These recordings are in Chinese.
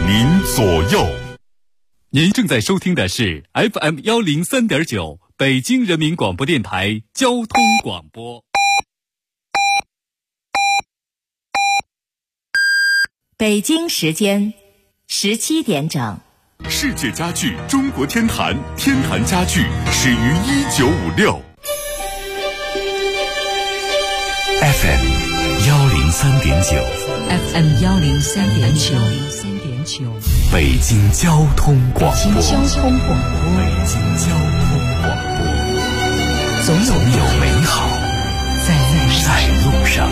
您左右。 您正在收听的是 FM103.9 北京人民广播电台交通广播。 北京时间17点整。 世界家具中国天坛，天坛家具始于1956。FM 103.9 FM 103.9 北京交通广播。 北京交通广播，总有美好在路上。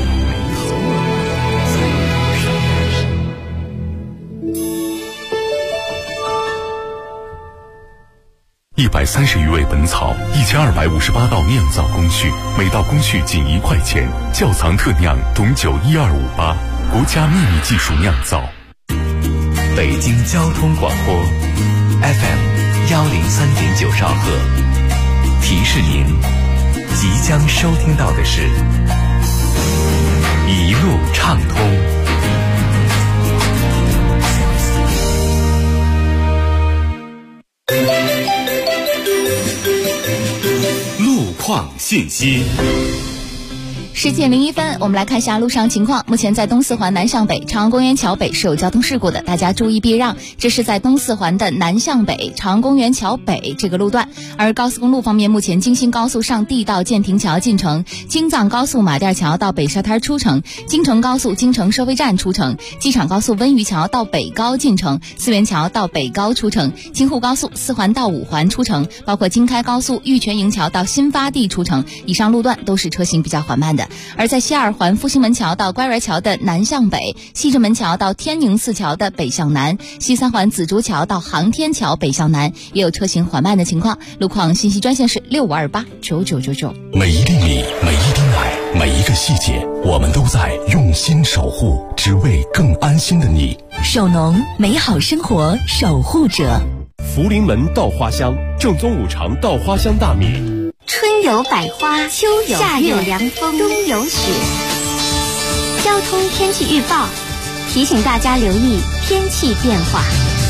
130余味本草，1258道酿造工序，每道工序仅1块钱。窖藏特酿董酒12588，国家秘密技术酿造。 北京交通广播 FM 103.9兆赫，提示您即将收听到的是一路畅通。 路况信息。 10点01分，我们来看一下路上情况。目前在东四环南向北长安公园桥北是有交通事故的，大家注意避让。这是在东四环的南向北长安公园桥北这个路段。而高速公路方面，目前京新高速上地到建亭桥进城，京藏高速马甸桥到北沙滩出城，京承高速京承收费站出城，机场高速温榆桥到北高进城，四元桥到北高出城，京沪高速4环到5环出城，包括京开高速玉泉营桥到新发地出城。以上路段都是车行比较缓慢的。而在西二环复兴门桥到乖园桥的南向北，西直门桥到天宁寺桥的北向南，西三环紫竹桥到航天桥北向南也有车行缓慢的情况。路况信息专线是65289999。 每一粒米，每一滴奶，每一个细节，我们都在用心守护，只为更安心的你。 首农，美好生活守护者。 福临门稻花香，正宗5常稻花香大米。 春有百花，秋有夏有凉风，冬有雪。交通天气预报提醒大家留意天气变化。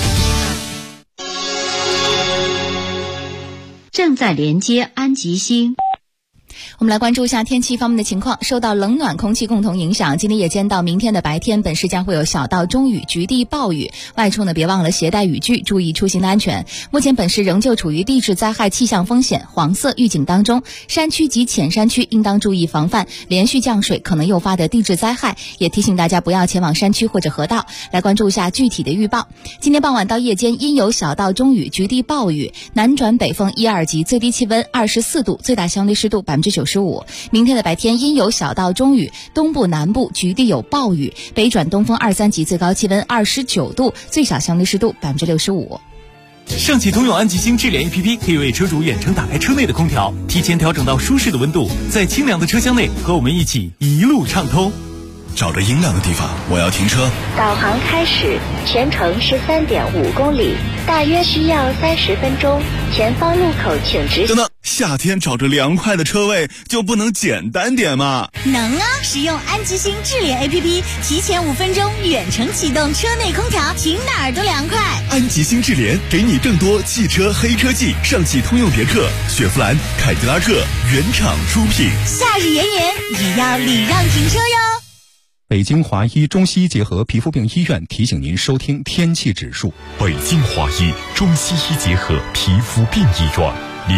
正在连接安吉星。 我们来关注一下天气方面的情况。受到冷暖空气共同影响，今天夜间到明天的白天，本市将会有小到中雨、局地暴雨。外出呢，别忘了携带雨具，注意出行的安全。目前本市仍旧处于地质灾害气象风险黄色预警当中，山区及浅山区应当注意防范连续降水可能诱发的地质灾害，也提醒大家不要前往山区或者河道。来关注一下具体的预报。今天傍晚到夜间阴有小到中雨、局地暴雨，南转北风1、2级，最低气温24度，最大相对湿度95%。明天的白天阴有小到中雨，东部南部局地有暴雨，北转东风2、3级，最高气温29度，最小相对湿度65%。 上汽通用安吉星智联 APP 可以为车主远程打开车内的空调，提前调整到舒适的温度，在清凉的车厢内和我们一起一路畅通。 找着阴凉的地方，我要停车。 导航开始，全程13.5公里，大约需要30分钟。前方路口请直行。 等等，夏天找着凉快的车位就不能简单点吗？ 能啊！使用安吉星智联 APP， 提前5分钟远程启动车内空调，停哪儿都凉快。 安吉星智联给你更多汽车黑车季，上汽通用别克、雪佛兰、凯迪拉克原厂出品。 夏日炎炎，也要礼让停车哟。 北京华医中西医结合皮肤病医院提醒您收听天气指数。 北京华医中西医结合皮肤病医院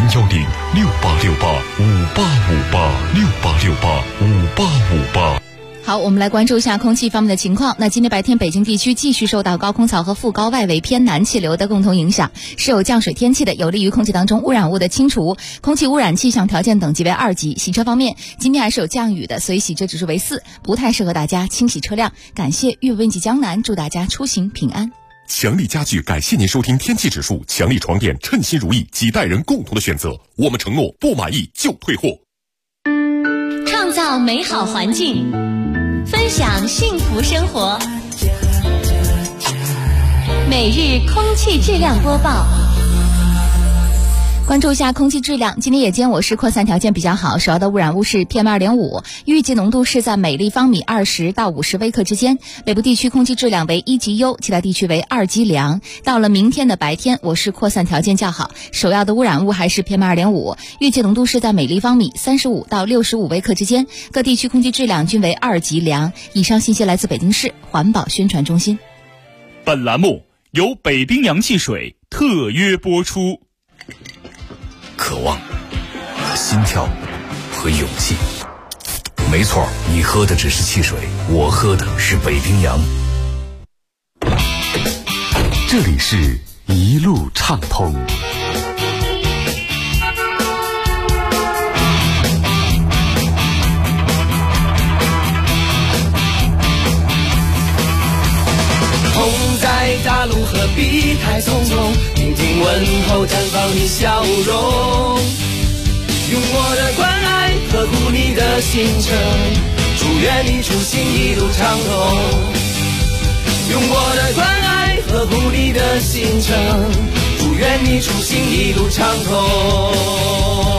，010-6868-5858，6868-5858。 好，我们来关注一下空气方面的情况。那今天白天北京地区继续受到高空槽和副高外围偏南气流的共同影响，是有降水天气的，有利于空气当中污染物的清除。空气污染气象条件等级为2级。洗车方面，今天还是有降雨的，所以洗车指数为4，不太适合大家清洗车辆。感谢粤文集江南，祝大家出行平安。 强力家具感谢您收听天气指数。强力床垫称心如意，几代人共同的选择，我们承诺不满意就退货。 创造美好环境，分享幸福生活。每日空气质量播报。 关注一下空气质量，今天夜间我市扩散条件比较好，首要的污染物是 PM2.5， 预计浓度是在每立方米20到50微克之间。北部地区空气质量为1级优，其他地区为2级良。到了明天的白天，我市扩散条件较好，首要的污染物还是 PM2.5， 预计浓度是在每立方米35到65微克之间。各地区空气质量均为2级良。以上信息来自北京市环保宣传中心。 本栏目由北冰洋汽水特约播出。 渴望、心跳和勇气。没错，你喝的只是汽水，我喝的是北冰洋。 这里是一路畅通。 风在大路何必太匆匆，听听问候，绽放你笑容，用我的关爱呵护你的行程，祝愿你出行一路畅通，用我的关爱呵护你的行程，祝愿你出行一路畅通。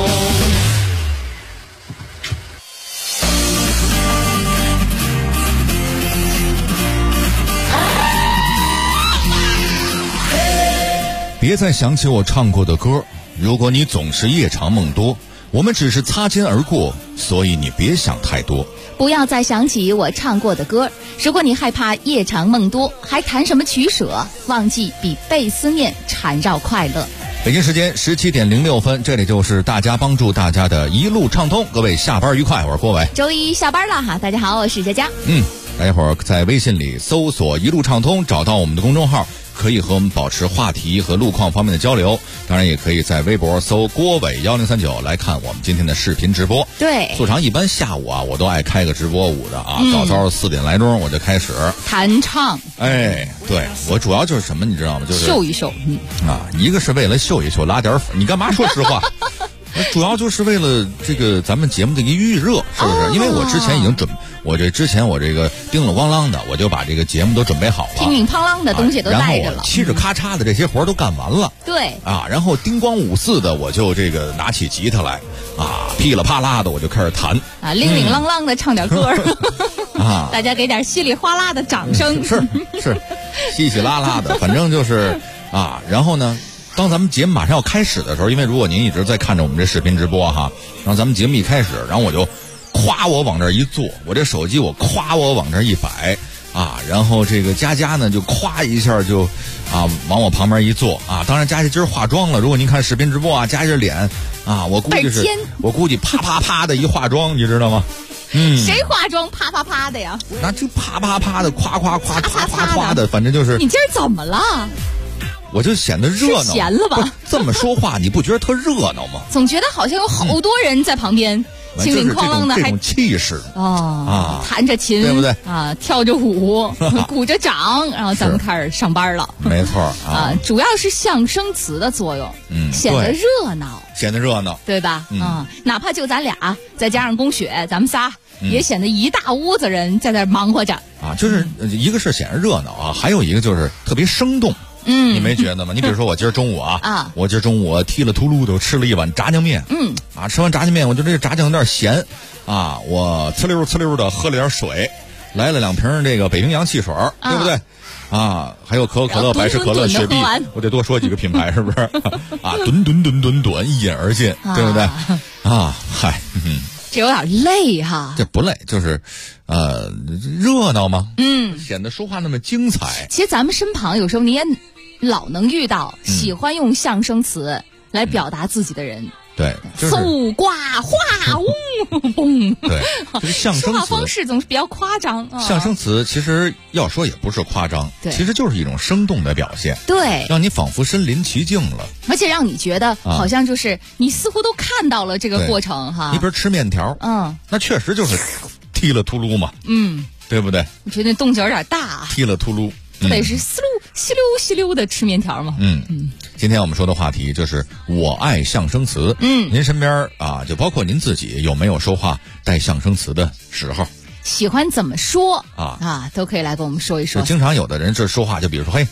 别再想起我唱过的歌，如果你总是夜长梦多，我们只是擦肩而过，所以你别想太多。 不要再想起我唱过的歌，如果你害怕夜长梦多，还谈什么取舍？忘记比被思念缠绕快乐。 北京时间17点06分，这里就是大家帮助大家的一路畅通。各位下班愉快，我是郭伟。 周一下班了哈，大家好，我是佳佳。 大家伙儿在微信里搜索一路畅通，找到我们的公众号，可以和我们保持话题和路况方面的交流。当然也可以在微博搜郭伟1039来看我们今天的视频直播。 对， 素常一般下午啊我都爱开个直播舞的啊，早早4点来钟我就开始弹唱。 哎，对，我主要就是什么你知道吗？就是秀一秀。 一个是为了秀一秀拉点粉，你干嘛说实话？主要就是为了这个咱们节目的一个预热，是不是？因为我之前已经我这个叮了咣啷的，我就把这个节目都准备好了， 乒乒乓啷的东西都带着了， 然后嘁哧咔嚓的这些活都干完了。 对然后叮咣五四的我就这个拿起吉他来噼里啪啦的我就开始弹铃铃啷啷的唱点歌大家给点稀里哗啦的掌声。 是稀稀拉拉的，反正就是然后呢，当咱们节目马上要开始的时候，因为如果您一直在看着我们这视频直播哈，然后咱们节目一开始，然后我就夸我往这一坐，我这手机我夸我往这一摆然后这个佳佳呢就夸一下就往我旁边一坐当然佳佳今儿化妆了，如果您看视频直播佳佳脸我估计啪啪啪的一化妆，你知道吗？ 谁化妆啪啪啪的呀？ 那就啪啪啪的夸夸夸夸夸夸的，反正就是。 你今儿怎么了？ 我就显得热闹， 闲了吧？ 这么说话，你不觉得特热闹吗？ 总觉得好像有好多人在旁边，叮铃哐啷的， 这种气势弹着琴， 对不对？ 跳着舞，鼓着掌，然后咱们开始上班了。 没错主要是象声词的作用，显得热闹，对吧？哪怕就咱俩，再加上龚雪，咱们仨也显得一大屋子人在那忙活着就是一个是显得热闹还有一个就是特别生动。你没觉得吗？你比如说我今儿中午我今儿中午踢了秃噜的吃了一碗炸酱面，吃完炸酱面我就这炸酱有点咸我呲溜的喝了点水，来了2瓶这个北冰洋汽水，对不对？还有可口可乐、百事可乐、雪碧，我得多说几个品牌，是不是？吨一饮而尽，对不对？ 这有点累哈。 这不累，就是热闹嘛，显得说话那么精彩。 其实咱们身旁有时候你也老能遇到喜欢用象声词来表达自己的人。 对， 嗖挂哗嗡嘣。 对，这个象声词说话方式总是比较夸张。 象声词其实要说也不是夸张，其实就是一种生动的表现。 对， 让你仿佛身临其境了， 而且让你觉得好像就是你似乎都看到了这个过程哈。 你比如吃面条，那确实就是踢了秃噜嘛，对不对？ 我觉得动静有点大， 踢了秃噜。 特别是吸溜的吃面条嘛。 今天我们说的话题就是我爱象声词。您身边就包括您自己有没有说话带象声词的时候？ 喜欢怎么说都可以来跟我们说一说。 就经常有的人这说话就比如说嘿，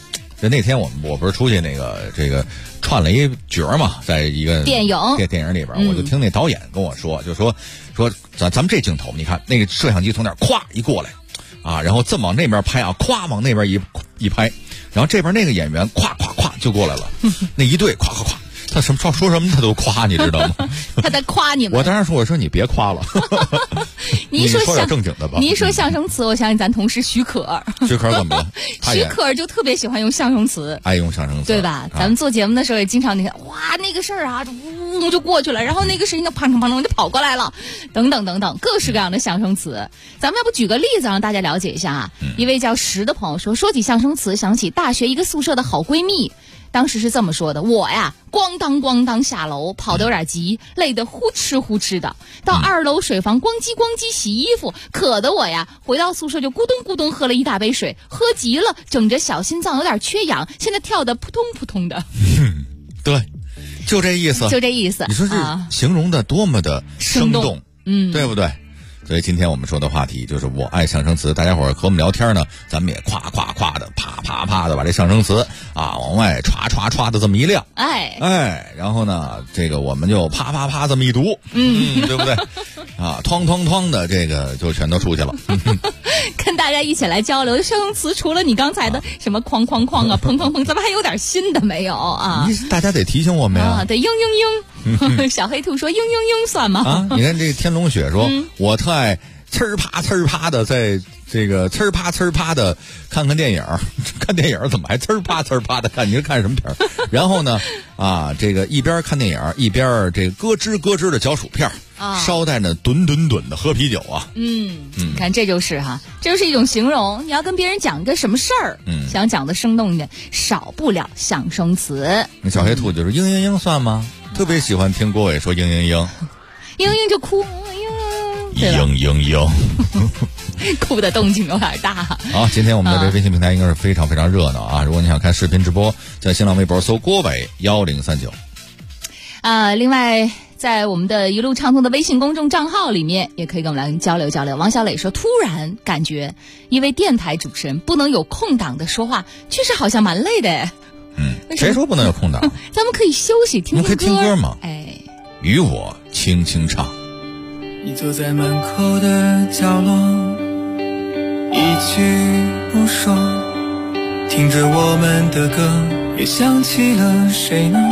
就那天我不是出去这个串了一角嘛，在一个电影里边，我就听那导演跟我说，就说咱们这镜头，你看那个摄像机从那儿咵一过来啊，然后这么往那边拍啊，咵往那边一拍，然后这边那个演员咵咵咵就过来了，那一对咵咵咵。他说什么他都夸，你知道吗？ 他在夸你们。 我当然说，我说你别夸了。你说点正经的吧。 你一说相声词，我想起咱同事许可。 许可怎么了？ 许可就特别喜欢用相声词， 爱用相声词， 对吧？咱们做节目的时候也经常你看，哇，那个事儿啊，呜就过去了，然后那个事情就砰砰砰砰就跑过来了，等等等等，各式各样的相声词。咱们要不举个例子让大家了解一下啊？一位叫石的朋友说起相声词，想起大学一个宿舍的好闺蜜。当时是这么说的，我呀咣当下楼，跑得有点急，累得呼哧的，到2楼水房咣叽洗衣服，渴得我呀回到宿舍就咕咚喝了一大杯水，喝急了，整着小心脏有点缺氧，现在跳得扑通的。 对，就这意思。你说这形容的多么的生动，对不对？所以今天我们说的话题就是我爱相声词，大家伙儿和我们聊天呢，咱们也夸的啪的把这相声词啊往外歘的这么一亮，然后呢这个我们就啪这么一读，对不对？啊，哐的这个就全都出去了。 跟大家一起来交流相声词，除了你刚才的什么哐啊砰，咱们还有点新的没有啊？ 大家得提醒我们呀， 得嘤。小黑兔说嘤算吗？ 啊，你看这个天龙雪说，我特爱呲儿啪的，在这个呲儿啪的看电影，看电影怎么还呲儿啪的看？你是看什么片儿？然后呢，啊，这个一边看电影一边这个咯吱的嚼薯片，捎带着吨的喝啤酒啊。 看这就是一种形容。你要跟别人讲一个什么事儿，想讲的生动一点，少不了相声词。 那小黑兔就是嘤算吗？特别喜欢听郭伟说嘤，嘤就哭， 嘤， 哭的动静有点大。 好，今天我们的这微信平台应该是非常热闹啊！如果你想看视频直播，在新浪微博搜郭伟1039。 另外在我们的一路畅通的微信公众账号里面，也可以跟我们来交流。王小磊说，突然感觉一位电台主持人不能有空档的说话，确实好像蛮累的。 谁说不能有空档？ 咱们可以休息听歌。 可以听歌吗？与我轻轻唱。 你坐在门口的角落，一句不说，听着我们的歌，也想起了谁呢？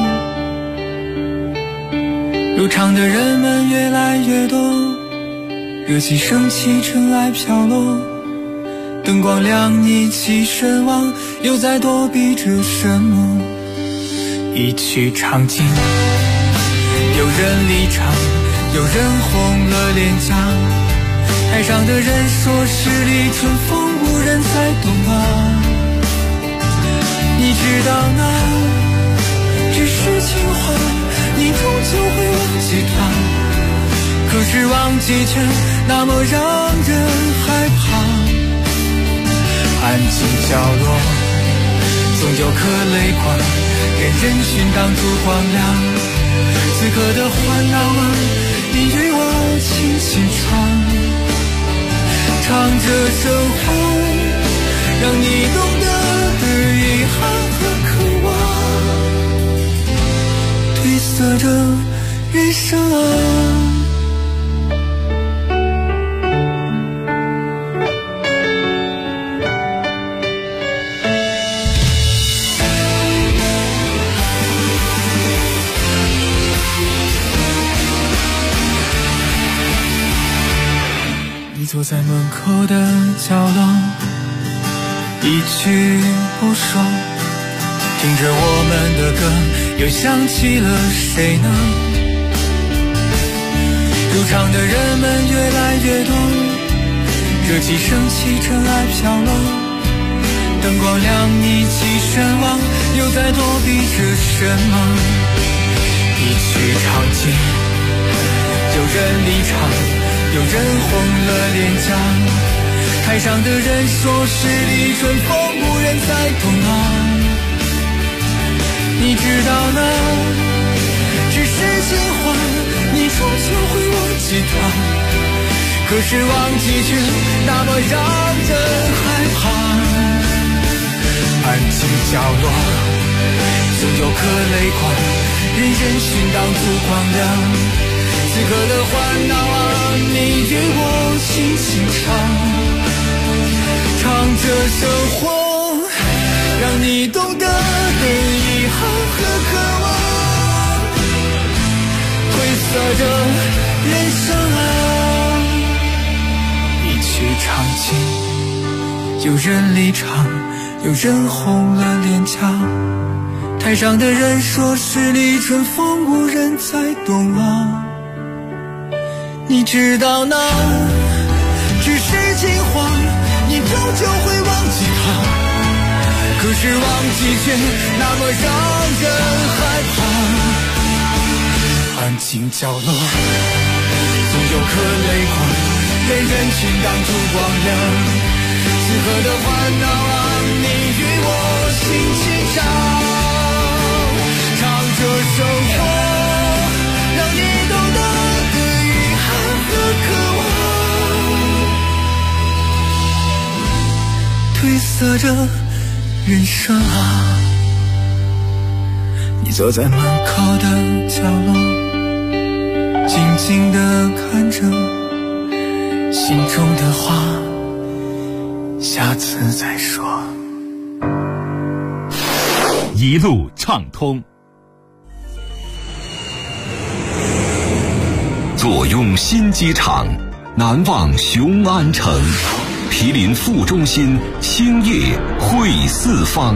入场的人们越来越多，热气升起，尘埃飘落，灯光亮，一起神往，又在躲避着什么？一曲唱尽，有人离场，有人红了脸颊，台上的人说十里春风无人再懂啊。你知道那只是情话，你终究会忘记它，可是忘记却那么让人害怕。安静角落总有颗泪光，给人群挡住光亮，此刻的欢闹啊，你与我轻轻唱着生活，让你懂得的遗憾和渴望，褪色着余生啊。坐在门口的角落，一句不说，听着我们的歌，又想起了谁呢？入场的人们越来越多，热气升起，尘埃飘落，灯光亮，一起神往，又在躲避着什么？一曲唱尽，有人离场，有人红了脸颊，台上的人说十里春风无人再懂啊。你知道那只是情话，你终究会忘记它，可是忘记却那么让人害怕。安静角落总有颗泪光，任人群挡住光亮。此刻的烦恼啊，你与我轻轻唱，唱着生活，让你懂得的遗憾和渴望，褪色着人生啊，一曲唱尽，有人离场，有人红了脸颊，台上的人说十里春风无人再懂啊，你知道那只是情话，你终究会忘记它，可是忘记却那么让人害怕。安静角落总有颗泪光，任人群挡住光亮。此刻的烦恼啊，你与我轻轻唱，唱着生活，让你懂得的遗憾和渴望，褪色着人生啊。你坐在门口的角落，静静地看着，心中的话下次再说。 一路畅通， 坐拥新机场，难忘雄安城，毗邻副中心，兴业汇四方。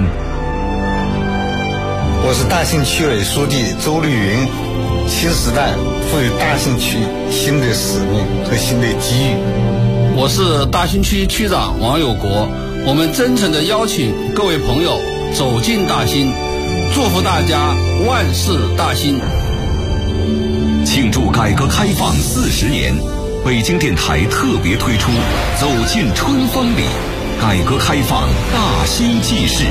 我是大兴区委书记周绿云，新时代赋予大兴区新的使命和新的机遇。 我是大兴区区长王有国，我们真诚地邀请各位朋友走进大兴，祝福大家万事大兴。 庆祝改革开放40年，北京电台特别推出走进春风里，改革开放大兴纪事。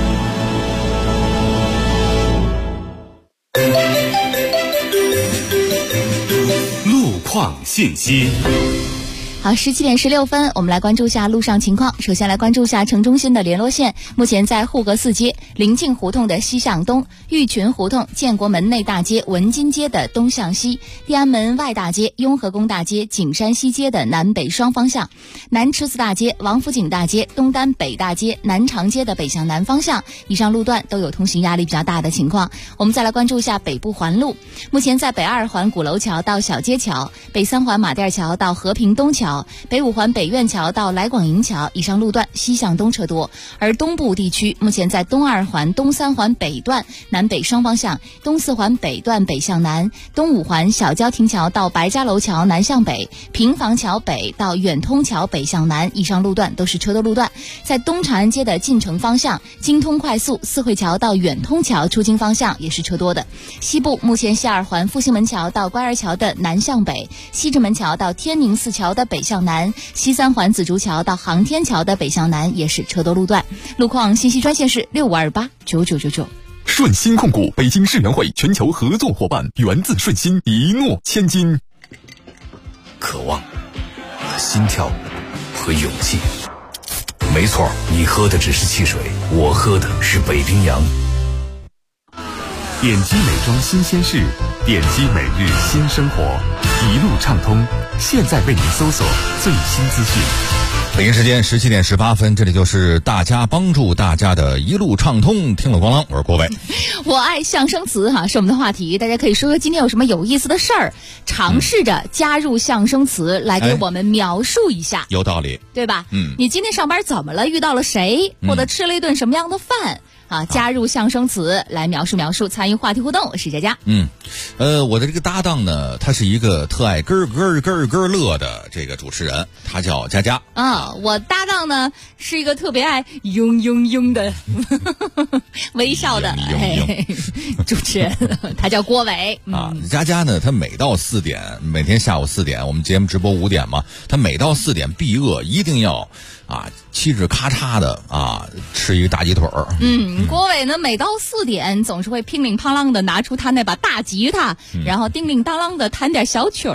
路况信息。 好，17点16分，我们来关注一下路上情况。首先来关注一下城中心的联络线，目前在护阁寺街、临近胡同的西向东、玉群胡同、建国门内大街、文津街的东向西、地安门外大街、雍和宫大街、景山西街的南北双方向、南池子大街、王府井大街、东单北大街、南长街的北向南方向，以上路段都有通行压力比较大的情况。我们再来关注一下北部环路，目前在北2环鼓楼桥到小街桥、北3环马甸桥到和平东桥、北5环北苑桥到来广营桥，以上路段西向东车多。而东部地区目前在东2环、东3环北段南北双方向、东4环北段北向南、东5环小郊亭桥到白家楼桥南向北、平房桥北到远通桥北向南，以上路段都是车多路段。在东长安街的进城方向，京通快速四惠桥到远通桥出京方向也是车多的。西部目前西2环复兴门桥到乖儿桥的南向北、西直门桥到天宁寺桥的北向南、西3环紫竹桥到航天桥的北向南也是车多路段。路况信息专线是65289999。 顺鑫控股北京世园会全球合作伙伴，源自顺鑫，一诺千金。 渴望和心跳和勇气，没错，你喝的只是汽水，我喝的是北冰洋。 点击美妆新鲜事，点击每日新生活，一路畅通，现在为您搜索最新资讯。 北京时间17点18分，这里就是大家帮助大家的一路畅通，听了咣啷，我是郭伟。 我爱象声词哈，是我们的话题，大家可以说说今天有什么有意思的事儿，尝试着加入象声词来给我们描述一下。 有道理， 对吧？你今天上班怎么了？遇到了谁？或者吃了一顿什么样的饭？加入象声词来描述，参与话题互动。我是佳佳。 我的这个搭档呢，他是一个特爱咯乐的这个主持人，他叫佳佳。 我搭档呢是一个特别爱嗡的微笑的主持人，他叫郭伟。 佳佳呢，他每到4点，每天下午4点，我们节目直播5点嘛，他每到4点必饿，一定要气质咔嚓的吃一个大鸡腿儿。 郭伟呢，每到4点总是会乒铃乓啷的拿出他那把大吉他，然后叮铃当啷的弹点小曲儿，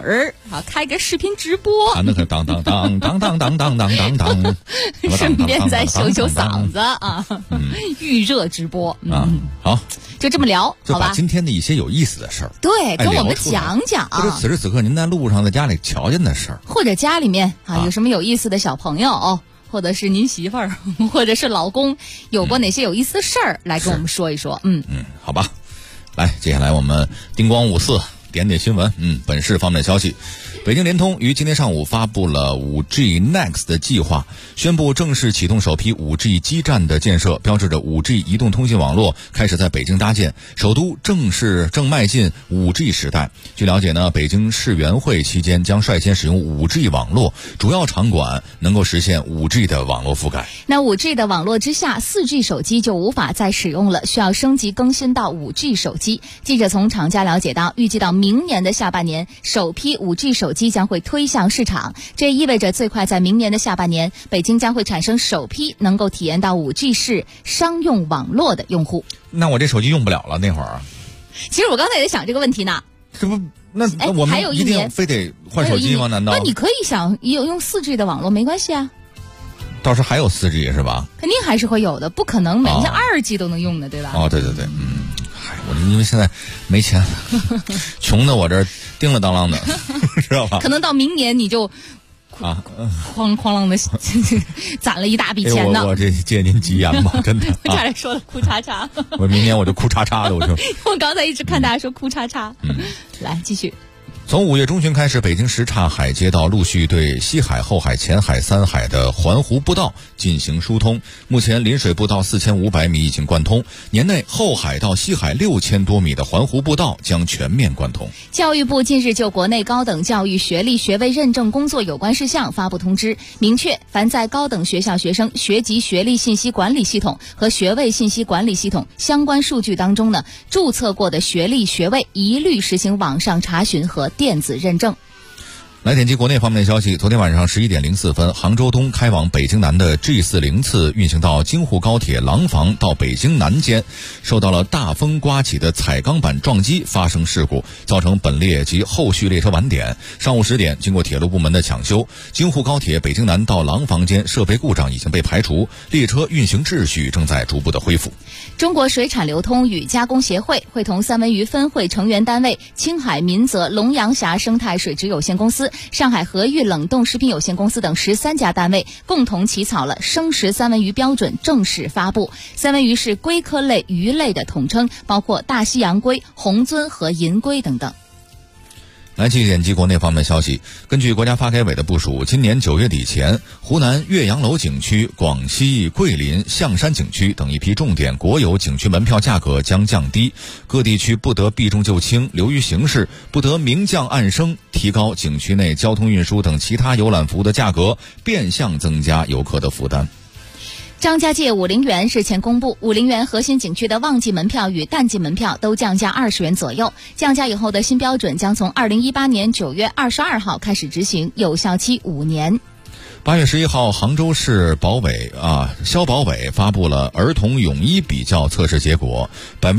啊，开个视频直播， 那个当当当当当当当当当， 顺便再修修嗓子啊，预热直播啊，好， 就这么聊， 就把今天的一些有意思的事儿， 对，跟我们讲讲， 或者此时此刻您在路上在家里瞧见的事儿， 或者家里面啊有什么有意思的小朋友。或者是您媳妇儿，或者是老公，有过哪些有意思的事儿，来跟我们说一说。 好吧，来，接下来我们叮咣五四点点新闻。本市方面的消息，北京联通于今天上午发布了 5G Next 的计划，宣布正式启动首批 5G 基站的建设，标志着 5G 移动通信网络开始在北京搭建，首都正迈进 5G 时代。据了解呢，北京市园会期间将率先使用 5G 网络，主要场馆能够实现 5G 的网络覆盖。 那 5G 的网络之下， 4G 手机就无法再使用了，需要升级更新到 5G 手机。记者从厂家了解到，预计到明年的下半年，首批 5G 手机将会推向市场，这意味着最快在明年的下半年，北京将会产生首批能够体验到 5G 式商用网络的用户。 那我这手机用不了了，那会儿。 其实我刚才也在想这个问题呢。 这不，那我们一定非得换手机吗？难道？ 那你可以想用 4G 的网络没关系啊。 到时候还有 4G 是吧？ 肯定还是会有的，不可能每天2G 都能用的，对吧？ 对，我因为现在没钱，穷的我这叮了当啷的，知道吧？ 可能到明年你就哐啷的攒了一大笔钱呢。 我这借您吉言吧，真的。 差点说了哭叉叉。 我明年我就哭叉叉的，我就。 我刚才一直看大家说哭叉叉。来继续。 从5月中旬开始，北京什刹海街道陆续对西海、后海、前海3海的环湖步道进行疏通。目前临水步道4500米已经贯通，年内后海到西海6000多米的环湖步道将全面贯通。 教育部近日就国内高等教育学历学位认证工作有关事项发布通知，明确凡在高等学校学生学籍学历信息管理系统和学位信息管理系统相关数据当中呢，注册过的学历学位一律实行网上查询和电子认证。 来点击国内方面的消息，昨天晚上11点04分，杭州东开往北京南的 G40 次运行到京沪高铁廊坊到北京南间，受到了大风刮起的彩钢板撞击发生事故，造成本列及后续列车晚点。上午10点，经过铁路部门的抢修，京沪高铁北京南到廊坊间设备故障已经被排除，列车运行秩序正在逐步的恢复。 中国水产流通与加工协会会同三文鱼分会成员单位青海民泽龙阳峡生态水质有限公司、上海和裕冷冻食品有限公司等13家单位共同起草了生食三文鱼标准，正式发布。三文鱼是龟科类鱼类的统称，包括大西洋龟、红鳟和银龟等等。 来继续点击国内方面消息，根据国家发改委的部署，今年9月底前，湖南岳阳楼景区、广西桂林象山景区等一批重点国有景区门票价格将降低，各地区不得避重就轻，流于形式，不得明降暗升，提高景区内交通运输等其他游览服务的价格，变相增加游客的负担。 张家界武陵源日前公布，武陵源核心景区的旺季门票与淡季门票都降价20元左右。降价以后的新标准将从2018年9月22号开始执行，有效期5年。 8月11号，杭州市消保委发布了儿童泳衣比较测试结果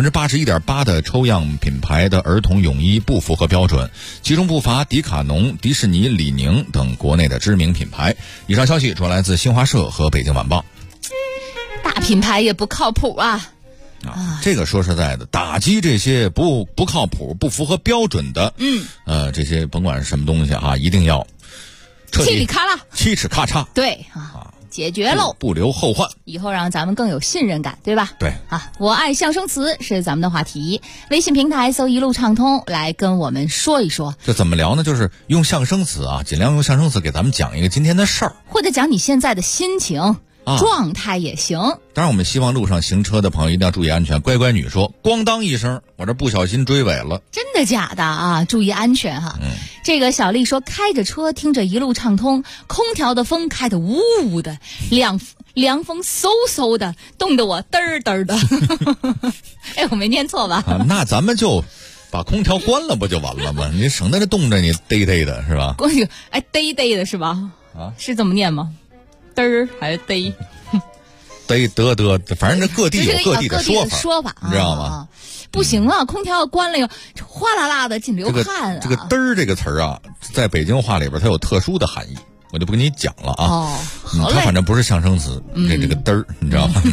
，81.8%的抽样品牌的儿童泳衣不符合标准，其中不乏迪卡侬、迪士尼、李宁等国内的知名品牌。以上消息主要来自新华社和北京晚报。 大品牌也不靠谱啊！ 这个说实在的，打击这些不靠谱、不符合标准的，这些甭管是什么东西啊，一定要彻底七尺咔嚓， 对解决喽， 不留后患， 以后让咱们更有信任感，对吧？ 对我爱象声词是咱们的话题，微信平台搜一路畅通来跟我们说一说。 这怎么聊呢？就是用象声词啊，尽量用象声词给咱们讲一个今天的事儿， 或者讲你现在的心情。状态也行。 当然我们希望路上行车的朋友一定要注意安全，乖乖女说咣当一声，我这不小心追尾了。 真的假的啊？注意安全哈。这个小丽说，开着车听着一路畅通，空调的风开得呜呜的，凉风嗖嗖的，冻得我嘚儿嘚儿的。哎，我没念错吧？ 那咱们就把空调关了不就完了吗？你省得这冻着你嘚嘚的是吧？ 嘚嘚的是吧？是这么念吗？嘚儿还是嘚？ 嘚，反正这各地有各地的说法， 你知道吗？ 不行啊，空调要关了哟，哗啦啦的净流汗啊。 这个嘚儿这个词儿啊， 在北京话里边它有特殊的含义，我就不跟你讲了啊。 哦，好嘞。 它反正不是象声词，这个嘚儿，你知道吗？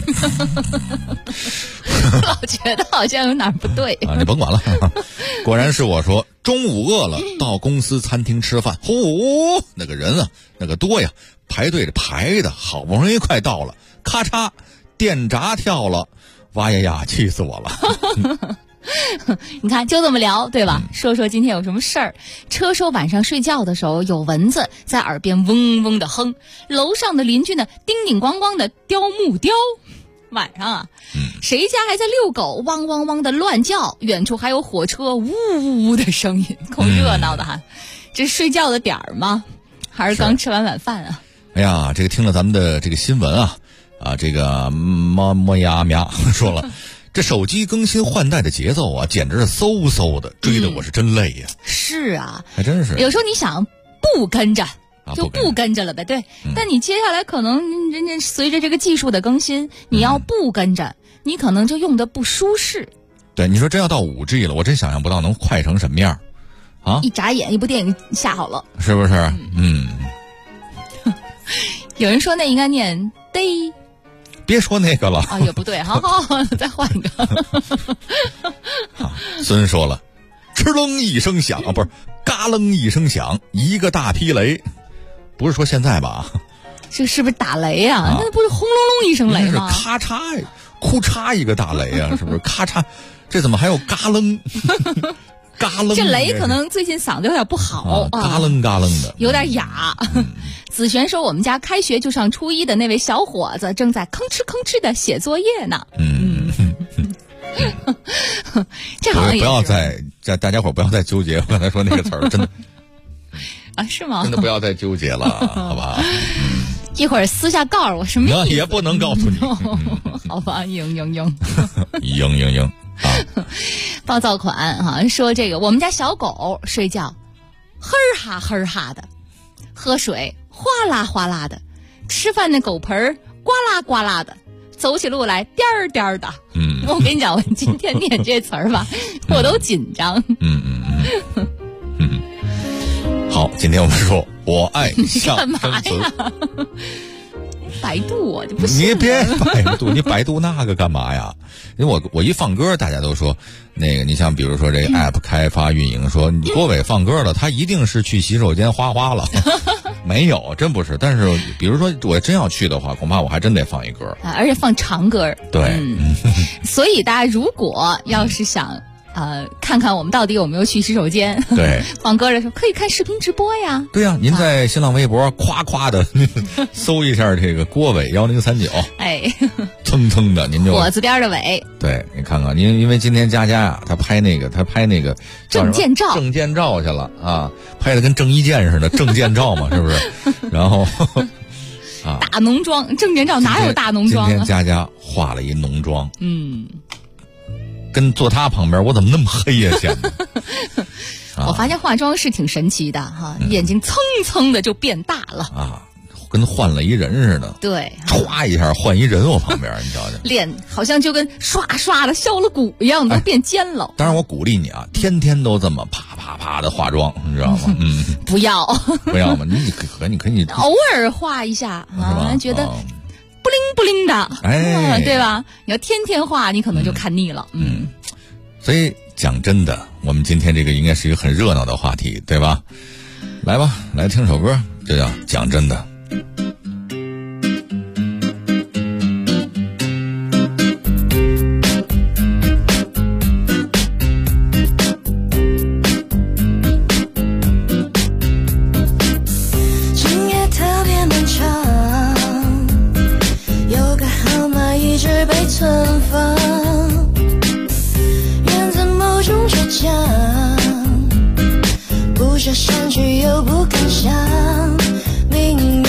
老觉得好像有哪儿不对啊，你甭管了。果然是我说，中午饿了，到公司餐厅吃饭，呼，那个人啊，那个多呀，排队着排的，好不容易快到了，咔嚓，电闸跳了，哇呀呀，气死我了。 你看就这么聊对吧？说说今天有什么事儿。车说晚上睡觉的时候有蚊子在耳边嗡嗡的哼，楼上的邻居呢叮叮咣咣的叼木雕。晚上啊，谁家还在遛狗，汪汪汪的乱叫，远处还有火车呜呜呜的声音，够热闹的哈。这是睡觉的点儿吗？还是刚吃完晚饭啊？ 哎呀，这个听了咱们的这个新闻啊，这个么呀喵说了，这手机更新换代的节奏啊，简直是嗖嗖的，追得我是真累呀。 是啊， 还真是。 有时候你想不跟着。就不跟着了呗，对。但你接下来可能人家随着这个技术的更新，你要不跟着，你可能就用的不舒适。 对，你说真要到5G 了，我真想象不到能快成什么样啊！ 一眨眼，一部电影下好了， 是不是？ 有人说那应该念 day， 别说那个了啊，也不对，好，再换一个。 孙说了，哧楞一声响啊，不是，嘎楞一声响，一个大劈雷。不是说现在吧？ 这是不是打雷啊？那不是轰隆隆一声雷吗？ 是咔嚓，哭嚓一个大雷啊！是不是咔嚓？这怎么还有嘎楞？嘎楞！ 这雷可能最近嗓子有点不好啊，嘎楞嘎楞的， 有点哑。子璇说，我们家开学就上初一的那位小伙子正在吭哧吭哧的写作业呢。这好像也不要再大家伙不要再纠结我刚才说那个词儿，真的。 啊，是吗？ 真的不要再纠结了，好吧？ 一会儿私下告诉我什么意思？ 也不能告诉你。 好吧，嘤。暴躁款好像说这个，我们家小狗睡觉，哼儿哈的，喝水哗啦哗啦的，吃饭那狗盆呱啦呱啦的，走起路来颠儿颠儿的。我跟你讲，我今天念这词儿吧，我都紧张。 好，今天我们说我爱象声词。 百度我就不信。 你别百度，你百度那个干嘛呀？因为我一放歌，大家都说那个，你像比如说这个 app 开发运营说郭伟放歌了，他一定是去洗手间花了。没有，真不是。但是比如说我真要去的话，恐怕我还真得放一歌， 而且放长歌。 对， 所以大家如果要是想看看我们到底有没有去洗手间， 对， 放歌的时候可以看视频直播呀。 对呀，您在新浪微博夸的搜一下这个郭伟1039， 哎， 蹭的您就火字边的伟。 对，你看看您，因为今天佳佳呀，他拍那个证件照去了啊，拍的跟郑伊健似的证件照嘛，是不是？然后大浓妆证件照哪有大浓妆啊？ 今天佳佳化了一浓妆，跟坐他旁边，我怎么那么黑呀？显得我发现化妆是挺神奇的哈，眼睛蹭的就变大了啊，跟换了一人似的。 对， 歘一下换一人我旁边，你瞧瞧， 脸好像就跟刷的削了骨一样，都变尖了。 当然我鼓励你啊，天天都这么啪的化妆，你知道吗？ 不要嘛，你可以偶尔化一下啊，觉得不灵的，对吧？你要天天化，你可能就看腻了。 所以讲真的，我们今天这个应该是一个很热闹的话题，对吧？来吧，来听首歌，这叫讲真的。 今夜特别漫长，有个号码一直被存放，远在某种倔强，不设想却又不敢想，明明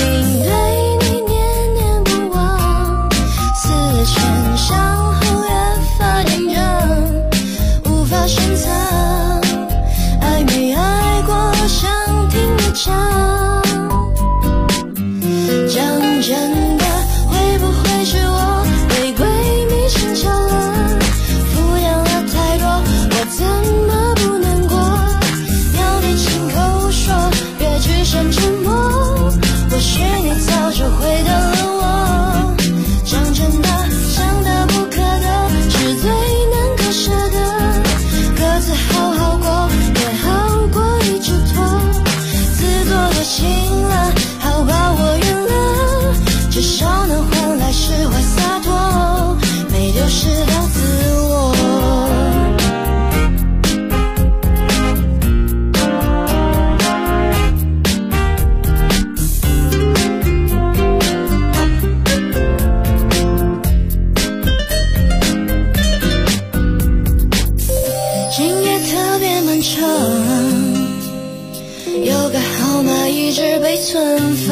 存放，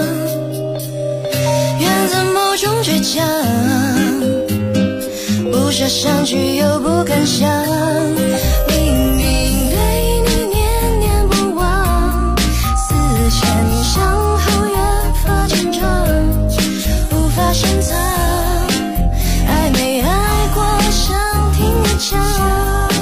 源自某种倔强，不设想去又不敢想，明明对你念念不忘，思前想后越发坚强，无法深藏，爱没爱过想听你讲，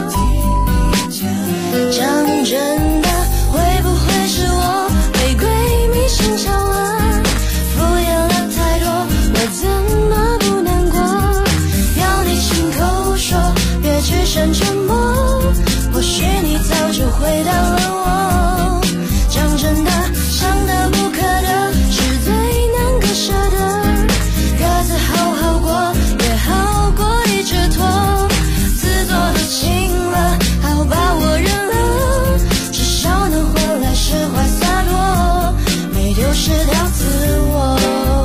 讲真的会不会是我被鬼迷心窍了，敷衍了太多，我怎么不难过，要你亲口说别只剩沉默，或许你早就回答了我，讲真的伤得不可得，是最难割舍的，各自好好过也好过一直拖，自作的情了好把我认了，至少能换来释怀洒脱，没丢失掉自我。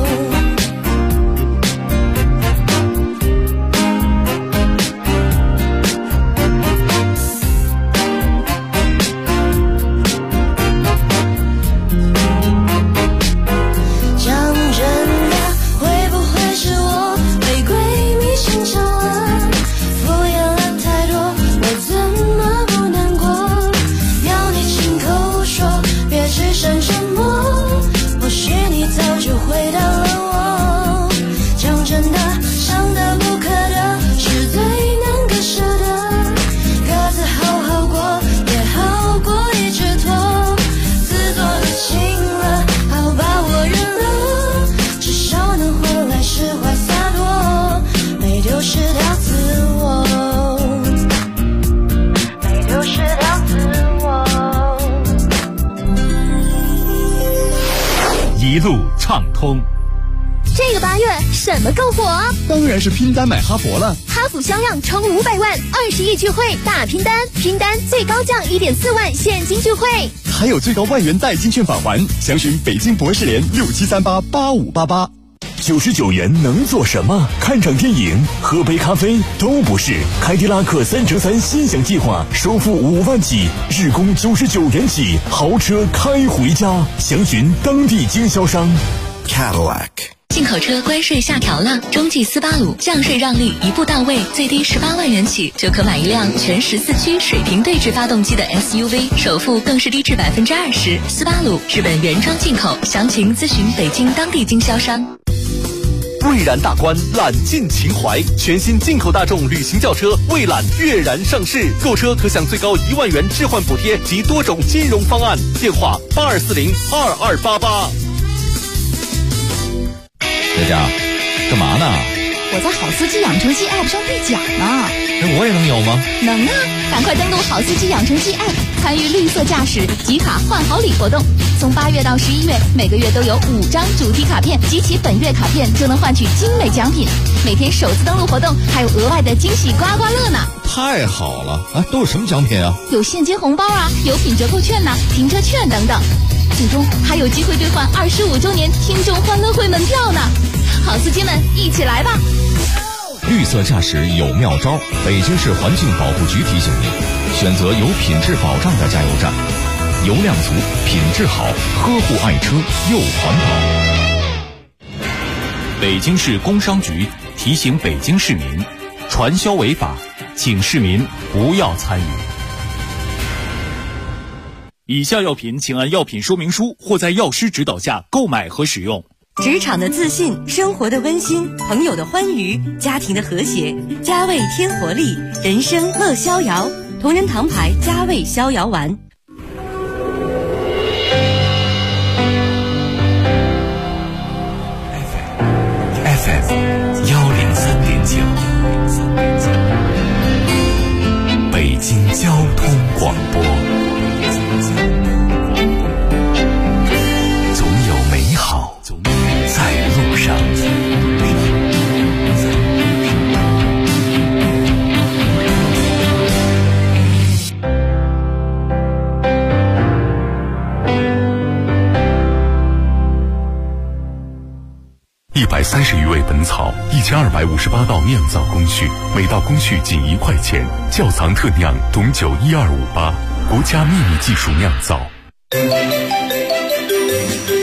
讲真的会不会是我被鬼迷心窍了，敷衍了太多，我怎么不难过，要你亲口说别只剩沉默，或许你早就回答了我，讲真的伤得不可得，是最难割舍的，各自好好过也好过一直拖，自作的情了好把我认了，至少能换来释怀洒脱，没丢失掉自我，没丢失掉自我。 一路畅通。 这个8月什么更火？ 当然是拼单买哈佛了。 哈弗销量冲500万，20亿聚会大拼单，拼单最高降1.4万现金聚会， 还有最高万元代金券返还，详询北京博士联67388588。 99元能做什么？看场电影、喝杯咖啡都不是。凯迪拉克3乘3心想计划，首付5万起，日供99元起，豪车开回家。详询当地经销商。Cadillac。 进口车关税下调了，中际斯巴鲁降税让利一步到位，最低18万元起就可买一辆全14驱水平对置发动机的 SUV， 首付更是低至20%。斯巴鲁日本原装进口，详情咨询北京当地经销商。 蔚然大观，揽尽情怀，全新进口大众旅行轿车蔚揽跃然上市，购车可享最高1万元置换补贴及多种金融方案。电话82402288。 佳佳，干嘛呢？ 我在好司机养成记 App 上兑奖呢。 我也能有吗？ 能啊！赶快登录好司机养成记 App， 参与绿色驾驶集卡换好礼活动。从8月到11月，每个月都有5张主题卡片，集齐本月卡片就能换取精美奖品。每天首次登录活动还有额外的惊喜刮刮乐呢！ 太好了！啊，都有什么奖品啊？ 有现金红包啊，有品折扣券呐、停车券等等。最终还有机会兑换25周年听众欢乐会门票呢！好司机们，一起来吧！ 绿色驾驶有妙招，北京市环境保护局提醒您，选择有品质保障的加油站，油量足，品质好，呵护爱车又环保。 北京市工商局提醒北京市民，传销违法，请市民不要参与。以下药品请按药品说明书或在药师指导下购买和使用。 职场的自信，生活的温馨，朋友的欢愉，家庭的和谐，佳味添活力，人生乐逍遥。同仁堂牌佳味逍遥丸。 FM 103.9，北京交通广播。总有美好在路上。 130余味本草，1258道酿造工序，每道工序仅1块钱。窖藏特酿董酒12588，国家秘密技术酿造。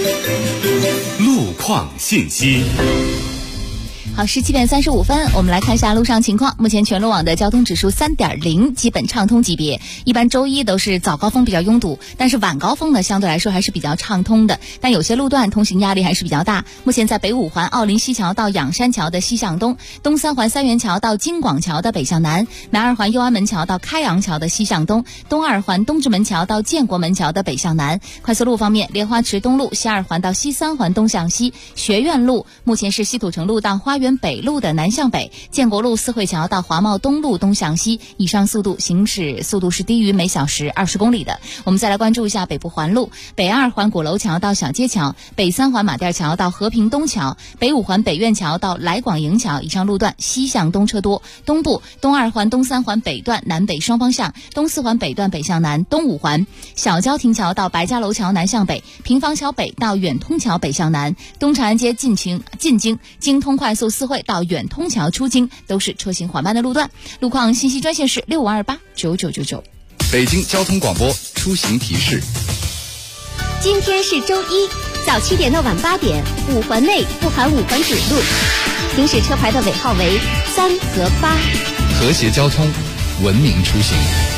况信息。 好，17点35分，我们来看一下路上情况。目前全路网的交通指数3.0，基本畅通级别。一般周一都是早高峰比较拥堵，但是晚高峰呢相对来说还是比较畅通的。但有些路段通行压力还是比较大。目前在北五环奥林西桥到仰山桥的西向东，东三环三元桥到京广桥的北向南，南二环右安门桥到开阳桥的西向东，东二环东直门桥到建国门桥的北向南。快速路方面，莲花池东路西二环到西三环东向西，学院路目前是西土城路到花园北路的南向北，建国路四惠桥到华贸东路东向西，以上行驶速度是低于每小时20公里的。我们再来关注一下北部环路，北二环鼓楼桥到小街桥，北三环马甸桥到和平东桥，北五环北苑桥到来广营桥，以上路段西向东车多。东部东二环东三环北段南北双方向，东四环北段北向南，东五环小交亭桥到白家楼桥南向北，平房桥北到远通桥北向南，东长安街进京京通快速四惠到远通桥出京都是车行缓慢的路段。路况信息专线是65289999。 北京交通广播出行提示。 今天是周一，早7点到晚8点，五环内不含五环主路，行驶车牌的尾号为3和8。 和谐交通，文明出行。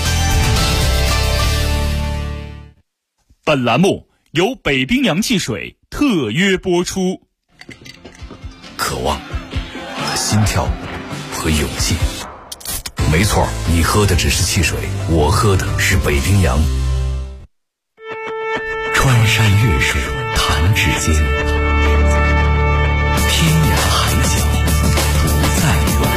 本栏目由北冰洋汽水特约播出。 渴望和心跳和勇气，没错，你喝的只是汽水，我喝的是北冰洋。穿山越水弹指间，天涯海角不再远。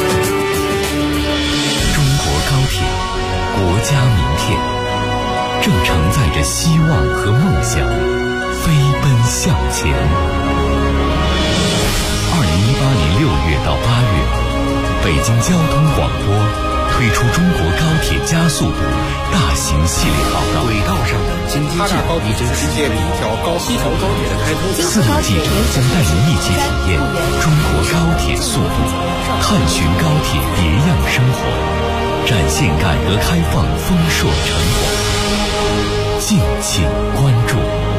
中国高铁，国家名片，正承载着希望和梦想，飞奔向前。2018年6月到8月，北京交通广播推出中国高铁加速度大型系列报道。轨道上的经济界，高铁是世界第一条西条高铁的开通。4名记者将带您一起体验中国高铁速度，探寻高铁别样生活，展现改革开放丰硕成果。敬请关注。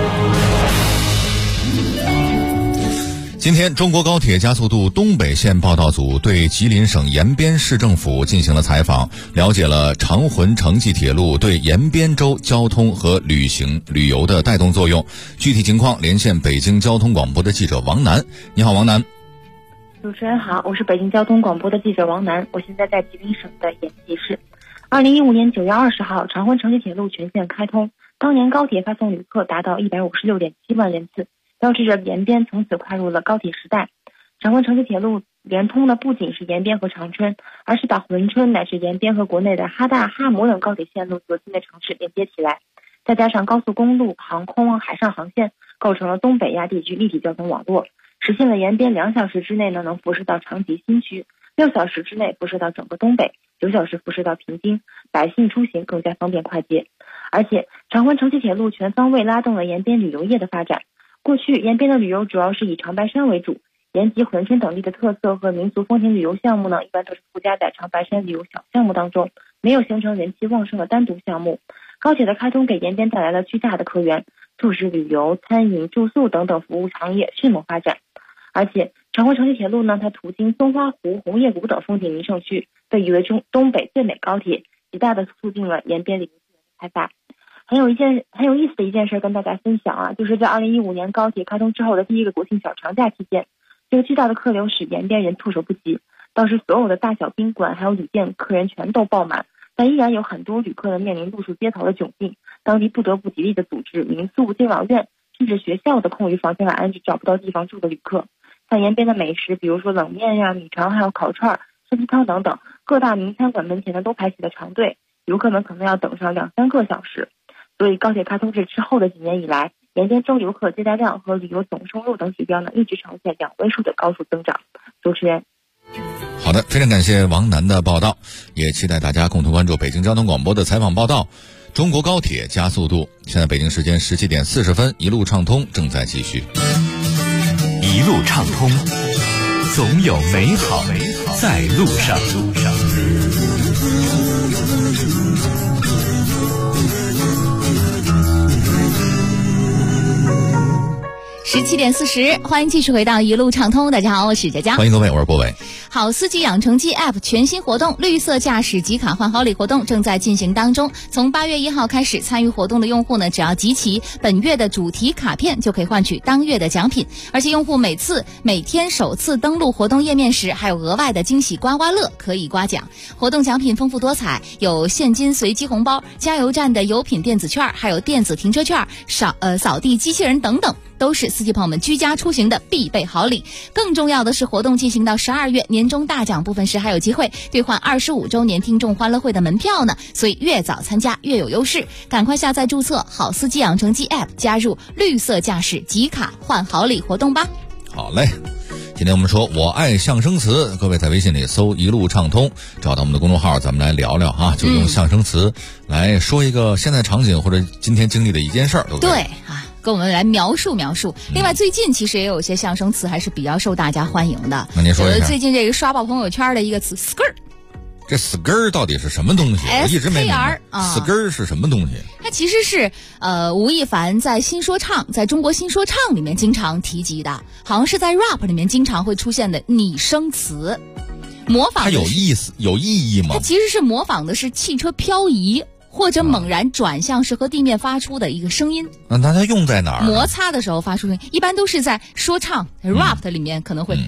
今天，中国高铁加速度东北线报道组对吉林省延边市政府进行了采访，了解了长浑城际铁路对延边州交通和旅游的带动作用。具体情况，连线北京交通广播的记者王楠。你好，王楠。 主持人好，我是北京交通广播的记者王楠，我现在在吉林省的延吉市。2015年9月20号，长浑城际铁路全线开通，当年高铁发送旅客达到156.7万人次。标志着延边从此跨入了高铁时代。长浑城际铁路连通的不仅是延边和长春，而是把珲春乃至延边和国内的哈大、哈姆等高铁线路所近的城市连接起来，再加上高速公路、航空、海上航线，构成了东北亚地区立体交通网络，实现了延边2小时之内能辐射到长吉新区，6小时之内辐射到整个东北，9小时辐射到平津，百姓出行更加方便快捷。而且长浑城际铁路全方位拉动了延边旅游业的发展。过去延边的旅游主要是以长白山为主，延吉、珲春等地的特色和民俗风情旅游项目呢，一般都是附加在长白山旅游小项目当中，没有形成人气旺盛的单独项目。高铁的开通给延边带来了巨大的客源，促使旅游、餐饮、住宿等等服务行业迅猛发展。而且长浑城际铁路呢，它途经松花湖、红叶谷等风景名胜区，被誉为东北最美高铁，极大的促进了延边旅游资源的开发。很有意思的一件事跟大家分享啊，就是在2015年高铁开通之后的第一个国庆小长假期间，这个巨大的客流使延边人措手不及。当时所有的大小宾馆还有旅店客人全都爆满，但依然有很多旅客呢面临露宿街头的窘境，当地不得不极力的组织民宿、敬老院甚至学校的空余房间来安置找不到地方住的旅客。像延边的美食，比如说冷面呀、米肠还有烤串、参鸡汤等等，各大名餐馆门前呢都排起了长队，游客们可能要等上2-3个小时。所以高铁开通之后的几年以来，延边州游客接待量和旅游总收入等指标呢，一直呈现2位数的高速增长。主持人， 好的，非常感谢王楠的报道，也期待大家共同关注北京交通广播的采访报道。中国高铁加速度，现在北京时间17点40分，一路畅通正在继续。 一路畅通，总有美好在路上。 17点40，欢迎继续回到一路畅通。大家好，我是佳佳。 欢迎各位，我是博伟。 好司机养成记 App 全新活动绿色驾驶集卡换好礼活动正在进行当中。从8月1号开始，参与活动的用户呢，只要集齐本月的主题卡片，就可以换取当月的奖品。而且用户每天首次登录活动页面时，还有额外的惊喜刮刮乐可以刮奖。活动奖品丰富多彩，有现金随机红包、加油站的油品电子券，还有电子停车券、扫地机器人等等。都是司机朋友们居家出行的必备好礼。更重要的是，活动进行到12月，年终大奖部分时还有机会兑换25周年听众欢乐会的门票呢，所以越早参加越有优势。赶快下载注册好司机养成记 App， 加入绿色驾驶集卡换好礼活动吧。 好嘞，今天我们说我爱相声词，各位在微信里搜一路畅通，找到我们的公众号，咱们来聊聊哈，就用相声词来说一个现在场景或者今天经历的一件事儿， 对啊，跟我们来描述描述。另外最近其实也有一些相声词还是比较受大家欢迎的。 那您说一下。 最近这个刷爆朋友圈的一个词 skirt。 这 skirt 到底是什么东西？我一直没明白。skirt 是什么东西？ 它其实是吴亦凡在中国新说唱里面经常提及的，好像是在 rap 里面经常会出现的拟声词。模仿它有意思有意义吗？ 它其实是模仿的是汽车漂移或者猛然转向时和地面发出的一个声音。 那它用在哪儿？ 摩擦的时候发出声音，一般都是在说唱 rap 里面可能会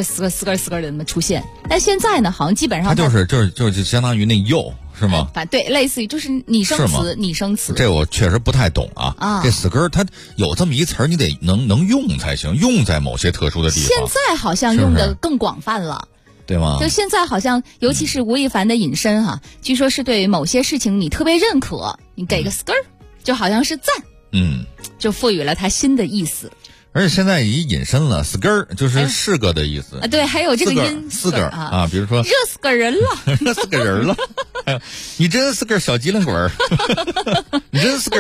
skr 的那么出现。但现在呢，好像基本上它就是相当于那又是吗？ 对，类似于就是拟声词。 这我确实不太懂啊。这 skr 它有这么一词儿，你得能用才行，用在某些特殊的地方。 现在好像用的更广泛了。 对吗？ 就现在好像，尤其是吴亦凡的隐身哈，据说是对某些事情你特别认可，你给个 skr， 就好像是赞，就赋予了它新的意思。 而且现在已隐身了 ，skr 就是是个的意思啊，对，还有这个音 skr 啊，比如说热死个人了， 热死个人了，你真是个小机灵鬼儿，你真是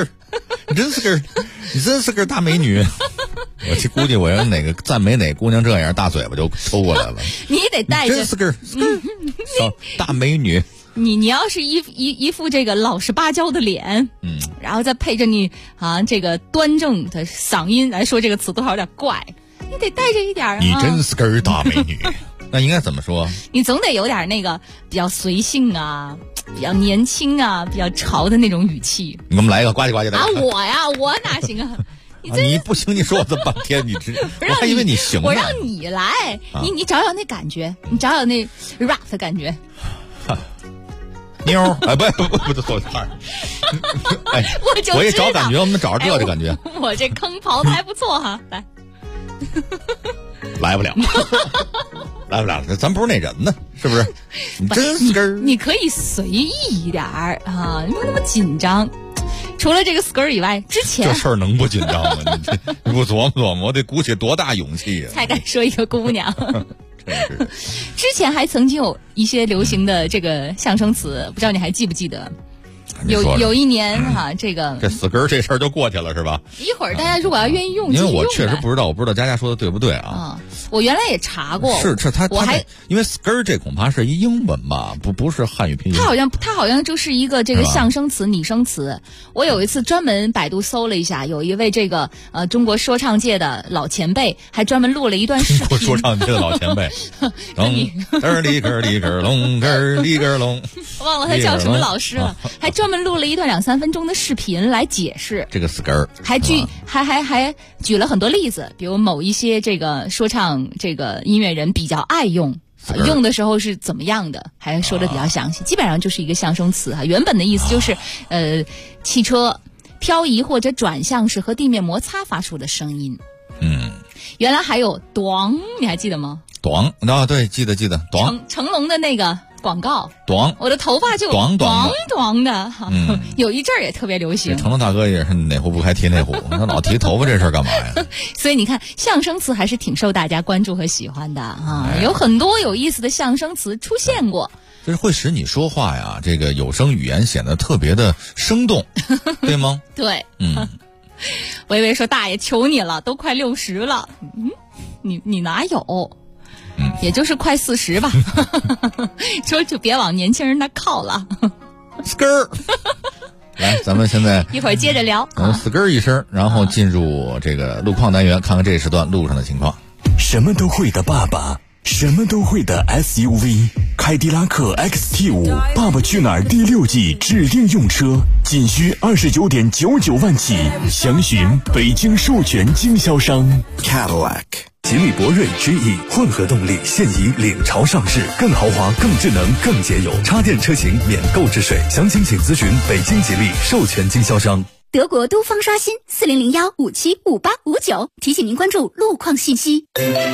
个大美女。我估计我要哪个赞美哪姑娘这样，大嘴巴就抽过来了。 你得带着真是个小大美女。 你要是一副这个老实巴交的脸，然后再配着你这个端正的嗓音来说这个词，多少有点怪。你得带着一点你真是个大美女。那应该怎么说？ 你总得有点那个比较随性啊，比较年轻啊，比较潮的那种语气。 你给我们来一个呱唧呱唧的啊！我哪行啊？ 你不行，你说我这半天，我还以为你行呢。 我让你来，你找找那感觉，你找找那 rap 的感觉。 妞儿，不错，我也找感觉，我们找这的感觉。 我这坑刨的还不错哈， 来不了，咱不是那人呢，是不是？你真是你可以随意一点啊，你不那么紧张。除了这个 skr 以外，之前这事儿能不紧张吗？你不琢磨，我得鼓起多大勇气呀， 才敢说一个姑娘。之前还曾经有一些流行的这个相声词，不知道你还记不记得？有一年这 skr 这事儿就过去了是吧？ 一会儿大家如果要愿意用， 因为我确实不知道，我不知道佳佳说的对不对啊？ 我原来也查过， 是他因为 skr 这恐怕是一英文吧，不是汉语拼音。 它好像就是一个这个相声词、拟声词。我有一次专门百度搜了一下，有一位这个中国说唱界的老前辈，还专门录了一段视频。 中国说唱界的老前辈，里个龙， 忘了他叫什么老师了，还专门录了一段2-3分钟的视频来解释这个 skr， 还举了很多例子，比如某一些这个说唱这个音乐人比较爱用的时候是怎么样的，还说的比较详细。基本上就是一个相声词原本的意思就是汽车漂移或者转向时和地面摩擦发出的声音。原来还有短，你还记得吗？ 短啊，对，记得短。 成龙的那个广告， 短， 我的头发就短的，有一阵儿也特别流行。 成龙大哥也是哪壶不开提哪壶，他老提头发这事儿干嘛呀？ 所以你看，相声词还是挺受大家关注和喜欢的有很多有意思的相声词出现过。 就是会使你说话呀，这个有声语言显得特别的生动，对吗？ 对，我以为说大爷求你了，都快60了，你哪有？也就是快40吧，说就别往年轻人那靠了。 skr 来，咱们现在一会儿接着聊。 死根一声，然后进入这个路况单元，看看这时段路上的情况。 什么都会的爸爸，什么都会的 SUV， 凯迪拉克 XT5 爸爸去哪儿第6季指定用车，仅需29.99万起，详询北京授权经销商 Cadillac。 吉利博瑞 GE 混合动力现已领潮上市，更豪华、更智能、更节油，插电车型免购置税。详情请咨询北京吉利授权经销商。 德国都方刷新4001575859，提醒您关注路况信息。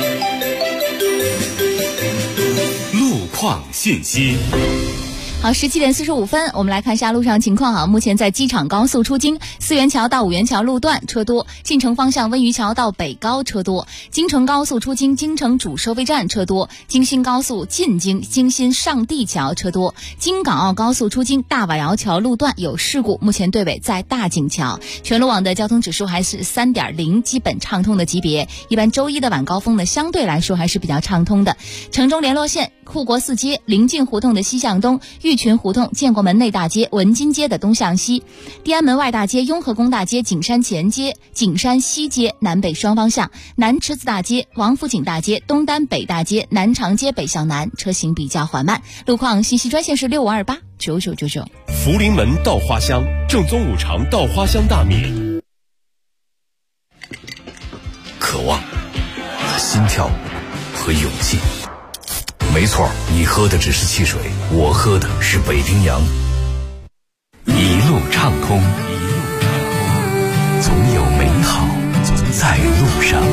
路况信息。 好，17点45分，我们来看一下路上情况啊。目前在机场高速出京思源桥到五元桥路段车多，进城方向温榆桥到北高车多，京承高速出京京承主收费站车多，京新高速进京京新上地桥车多，京港澳高速出京大瓦窑桥路段有事故，目前队尾在大井桥。全路网的交通指数还是3.0，基本畅通的级别。一般周一的晚高峰呢，相对来说还是比较畅通的。城中联络线、护国寺街、临近胡同的西向东、玉群胡同、建国门内大街、文津街的东向西、地安门外大街、雍和宫大街、景山前街、景山西街南北双方向、南池子大街、王府井大街、东单北大街、南长街北向南，车行比较缓慢。路况信息专线是65289999。 福临门稻花香，正宗五常稻花香大米。 渴望、心跳和勇气。没错，你喝的只是汽水，我喝的是北冰洋。 一路畅通，总有美好在路上，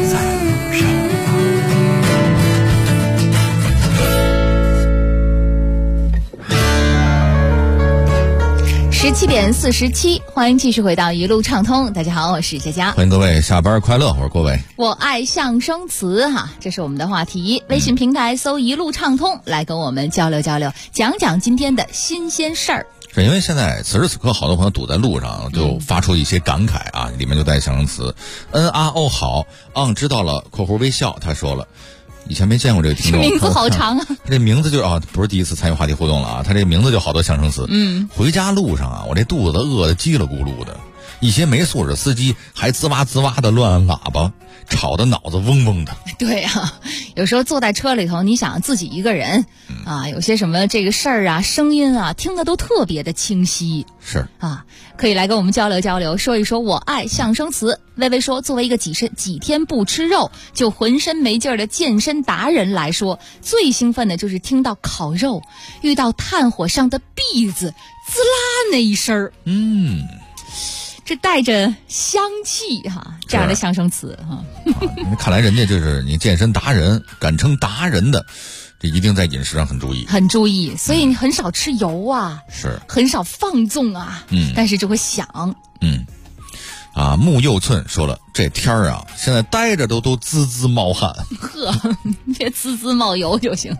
17点47，欢迎继续回到一路畅通。大家好，我是佳佳， 欢迎各位下班快乐，我是郭伟。 我爱象声词哈，这是我们的话题。微信平台搜一路畅通，来跟我们交流交流，讲讲今天的新鲜事儿。 是因为现在此时此刻，好多朋友堵在路上，就发出一些感慨啊，里面就带象声词。NRO 好知道了（括弧微笑），他说了。以前没见过这个听众， 名字好长啊！ 他这名字就是不是第一次参与话题互动了啊！他这名字就好多象声词。回家路上啊，我这肚子饿得叽里咕噜的，一些没素质的司机还滋哇滋哇的乱按喇叭，吵得脑子嗡嗡的。 对啊，有时候坐在车里头，你想自己一个人啊，有些什么这个事儿啊、声音啊，听得都特别的清晰。 是啊，可以来跟我们交流交流，说一说我爱象声词。微微说，作为一个几天不吃肉就浑身没劲儿的健身达人来说，最兴奋的就是听到烤肉遇到炭火上的篦子滋啦那一声儿。这带着香气哈，这样的象声词哈。 看来人家就是你健身达人，敢称达人的，这一定在饮食上很注意， 很注意，所以你很少吃油啊， 是很少放纵啊，但是就会想， 木右寸说了，这天儿啊，现在待着都滋滋冒汗， 呵，别滋滋冒油就行。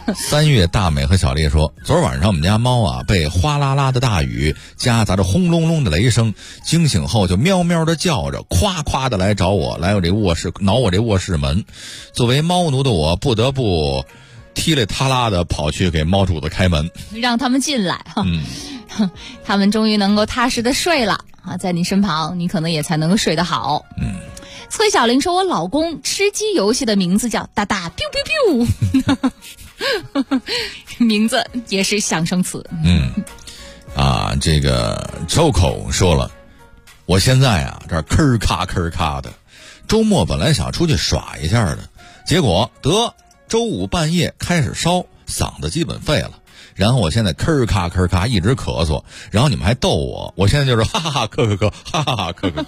3月大美和小丽说，昨儿晚上我们家猫啊被哗啦啦的大雨夹杂着轰隆隆的雷声惊醒后，就喵喵的叫着，夸夸的来找我，来我这卧室挠我这卧室门。作为猫奴的我，不得不踢里踏拉的跑去给猫主子开门， 让他们进来哈。他们终于能够踏实的睡了啊，在你身旁，你可能也才能够睡得好。崔小玲说，我老公吃鸡游戏的名字叫哒哒 biu biu biu， 名字也是象声词。 这个周口说了，我现在啊这儿吭咔吭咔的，周末本来想出去耍一下的，结果周五半夜开始烧，嗓子基本废了。然后我现在吭咔吭咔一直咳嗽，然后你们还逗我现在就是哈哈哈咳咳咳，哈哈哈咳咳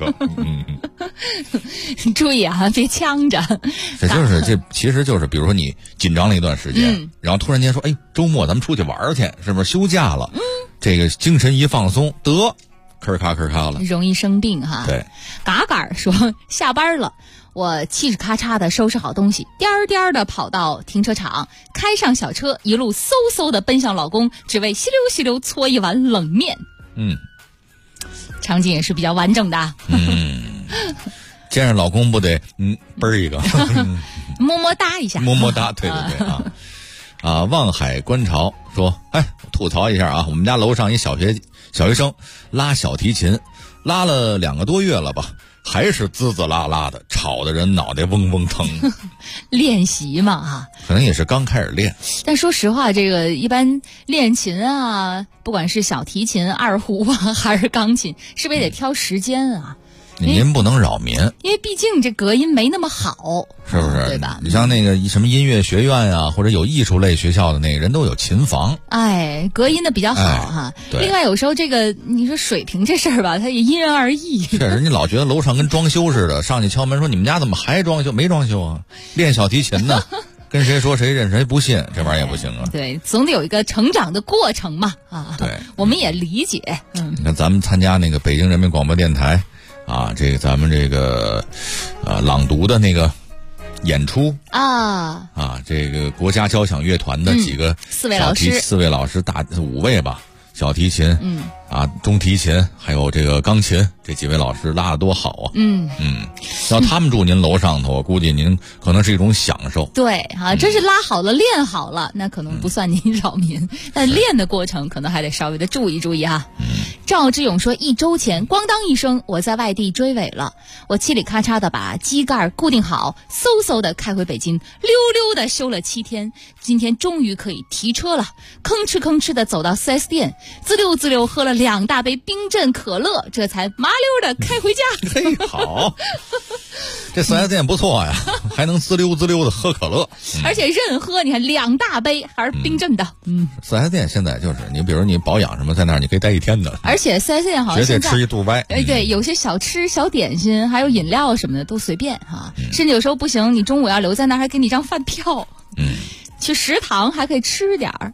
咳。 注意啊，别呛着。 这其实就是比如说你紧张了一段时间，然后突然间说，周末咱们出去玩去，是不是休假了？这个精神一放松，吭咔吭咔了， 容易生病哈。 对， 嘎嘎说下班了。我嘁哧咔嚓的收拾好东西，颠儿颠儿的跑到停车场，开上小车，一路嗖嗖的奔向老公，只为稀溜稀溜搓一碗冷面。场景也是比较完整的。 见着老公不得嘣儿一个， 么么哒一下， 么么哒，对对对啊。 望海观潮说，吐槽一下啊，我们家楼上一小学生拉小提琴，拉了2个多月了吧，还是滋滋啦啦的，吵得人脑袋嗡嗡疼。 练习嘛可能也是刚开始练。 但说实话，这个一般练琴啊，不管是小提琴、二胡啊，还是钢琴，是不是也得挑时间啊？ 您不能扰民， 因为毕竟这隔音没那么好， 是不是？ 对吧？ 你像那个什么音乐学院啊，或者有艺术类学校的那个人都有琴房， 隔音的比较好哈。 对。 另外有时候这个你说水平这事儿吧，它也因人而异。 确实，你老觉得楼上跟装修似的，上去敲门说你们家怎么还装修？没装修啊，练小提琴呢。跟谁说谁认谁不信，这玩意儿也不行啊。 对，总得有一个成长的过程嘛对， 我们也理解。 你看咱们参加那个北京人民广播电台。这个咱们这个朗读的那个演出这个国家交响乐团的几个 4位老师 ，4位老师5位吧，小提琴中提琴还有这个钢琴，这几位老师拉得多好啊。要他们住您楼上头，我估计您可能是一种享受。 对真是拉好了练好了，那可能不算您扰民，但练的过程可能还得稍微的注意注意哈。赵志勇说，1周前咣当一声，我在外地追尾了，我嘁里咔嚓的把机盖固定好，嗖的开回北京，溜溜的修了7天，今天终于可以提车了，吭哧的走到 4S 店，滋溜喝了2大杯冰镇可乐，这才麻溜的开回家。 嘿，好，这 4S 店不错呀，还能滋溜的喝可乐， 而且任喝，你看2大杯还是冰镇的。 4S 店现在就是你，比如你保养什么，在那儿你可以待1天的。 而且 4S 店好像绝对吃一肚歪。 对，有些小吃、小点心，还有饮料什么的都随便甚至有时候不行，你中午要留在那儿，还给你张饭票。去食堂还可以吃点儿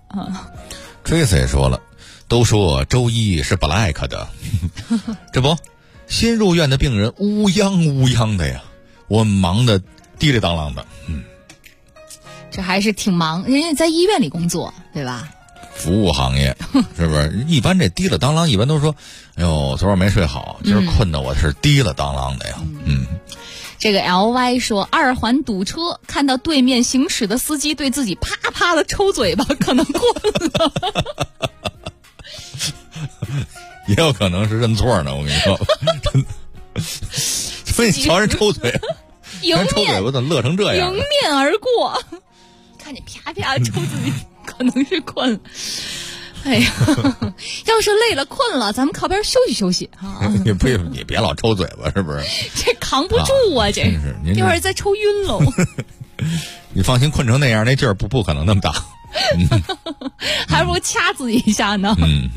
Tracy 也说了，都说周一是 black 的，这不，新入院的病人乌泱的呀，我忙得滴里当啷的。 这还是挺忙，人家在医院里工作，对吧？ 服务行业是不是？一般这滴了当啷，一般都说，哎呦，昨晚没睡好，今儿困得我是滴了当啷的呀。 这个 LY 说，2环堵车，看到对面行驶的司机对自己啪啪的抽嘴巴，可能困了。 也有可能是认错呢，我跟你说。所以你瞧人抽嘴，人抽嘴巴怎么乐成这样？ 迎面而过，看见啪啪抽自己，可能是困了。哎呀，要是累了困了，咱们靠边休息休息你别老抽嘴巴，是不是？ 这扛不住啊，这一会儿再抽晕喽。 你放心，困成那样，那劲儿不可能那么大。 还不如掐自己一下呢。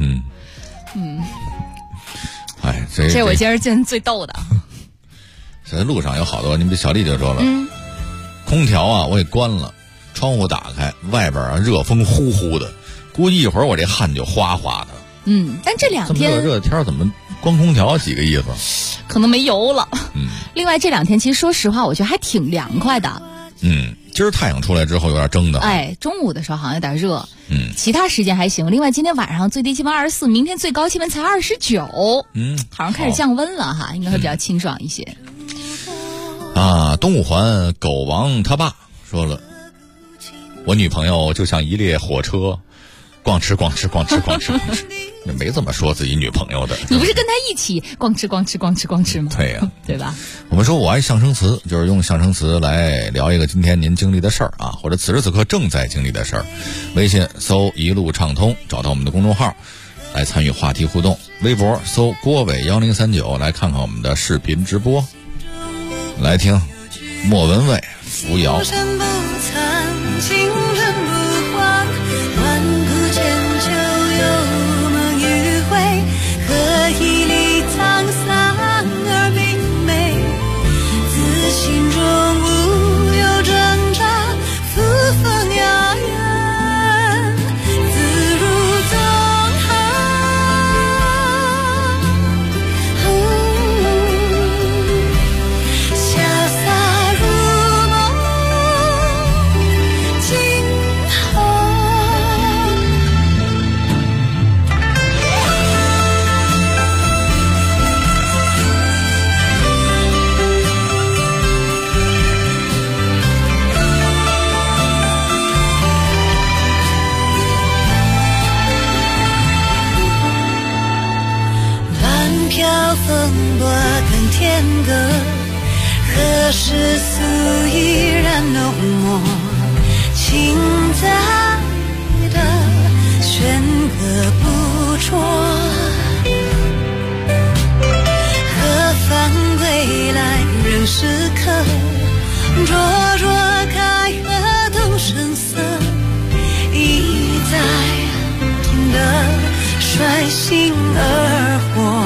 这我今儿见最逗的。 在路上有好多，你们小丽就说了，空调啊我给关了，窗户打开，外边啊热风呼呼的。估计一会儿我这汗就哗哗的。 但这2天这么热天怎么关空调几个意思？ 可能没油了。另外这2天其实说实话，我觉得还挺凉快的。 今儿太阳出来之后有点蒸的。 中午的时候好像有点热。其他时间还行。另外今天晚上最低气温24，明天最高气温才29。好像开始降温了哈，应该会比较清爽一些。 东五环狗王他爸说了，我女朋友就像一列火车。逛吃，也没怎么说自己女朋友的。 你不是跟他一起逛吃吗？ 对呀， 对吧？ 我们说我爱象声词，就是用象声词来聊一个今天您经历的事儿啊，或者此时此刻正在经历的事儿。微信搜一路畅通，找到我们的公众号来参与话题互动。微博搜郭伟1039来看看我们的视频直播。来听莫文蔚扶摇。 潇洒如梦， 隔，何时素依然浓墨，情在的弦歌不辍。何方归来人是客，灼灼开合动声色，一再的率性而活。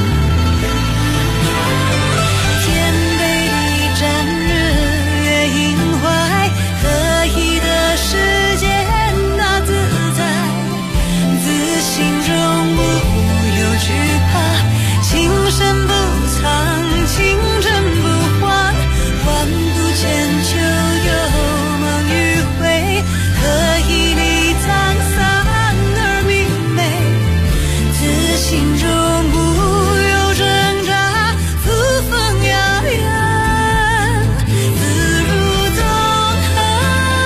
天北地战，日月阴怀，何以的世间那自在，自心中无有惧怕，情深不藏，情真不换，换不见就有梦迂回，何以离沧桑而明媚，自心中无有挣扎，扶风遥远，自如纵横。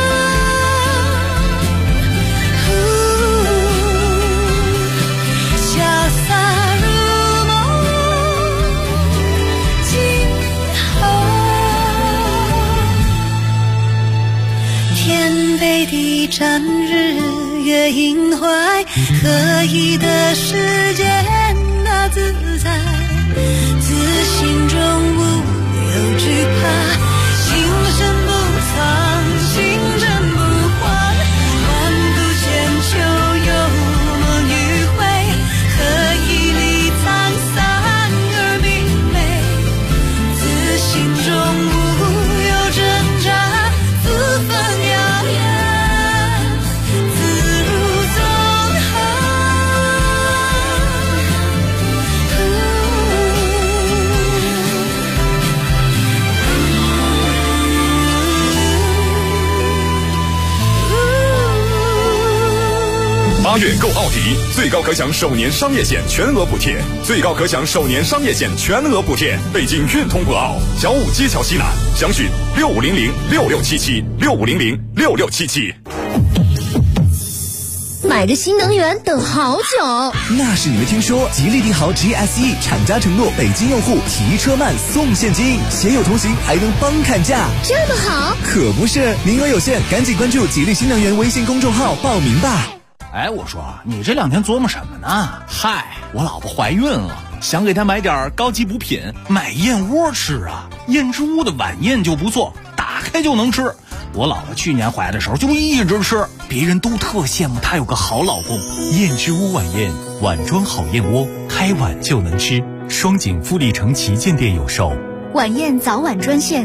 潇洒如梦，今后天北地战，日月阴怀，何以的世间那自在，自心中无有惧怕，情深不藏，情真不换，换不见就有梦迂回，何以离沧桑而明媚，自心中无有挣扎，扶风遥远，自如纵横。 8月购奥迪，最高可享首年商业险全额补贴，最高可享首年商业险全额补贴。北京运通博奥，小武街桥西南，详询65006677，65006677。 买个新能源等好久， 那是你没听说，吉利帝豪 GSE 厂家承诺北京用户提车慢送现金，携友同行还能帮砍价， 这么好？ 可不是，名额有限，赶紧关注吉利新能源微信公众号报名吧。 哎，我说你这2天琢磨什么呢？嗨，我老婆怀孕了，想给她买点高级补品，买燕窝吃啊。燕之屋的晚宴就不错，打开就能吃。我老婆去年怀的时候就一直吃，别人都特羡慕她有个好老公。 燕之屋晚宴，碗装好燕窝，开碗就能吃。双井富力城旗舰店有售。 晚宴早晚专线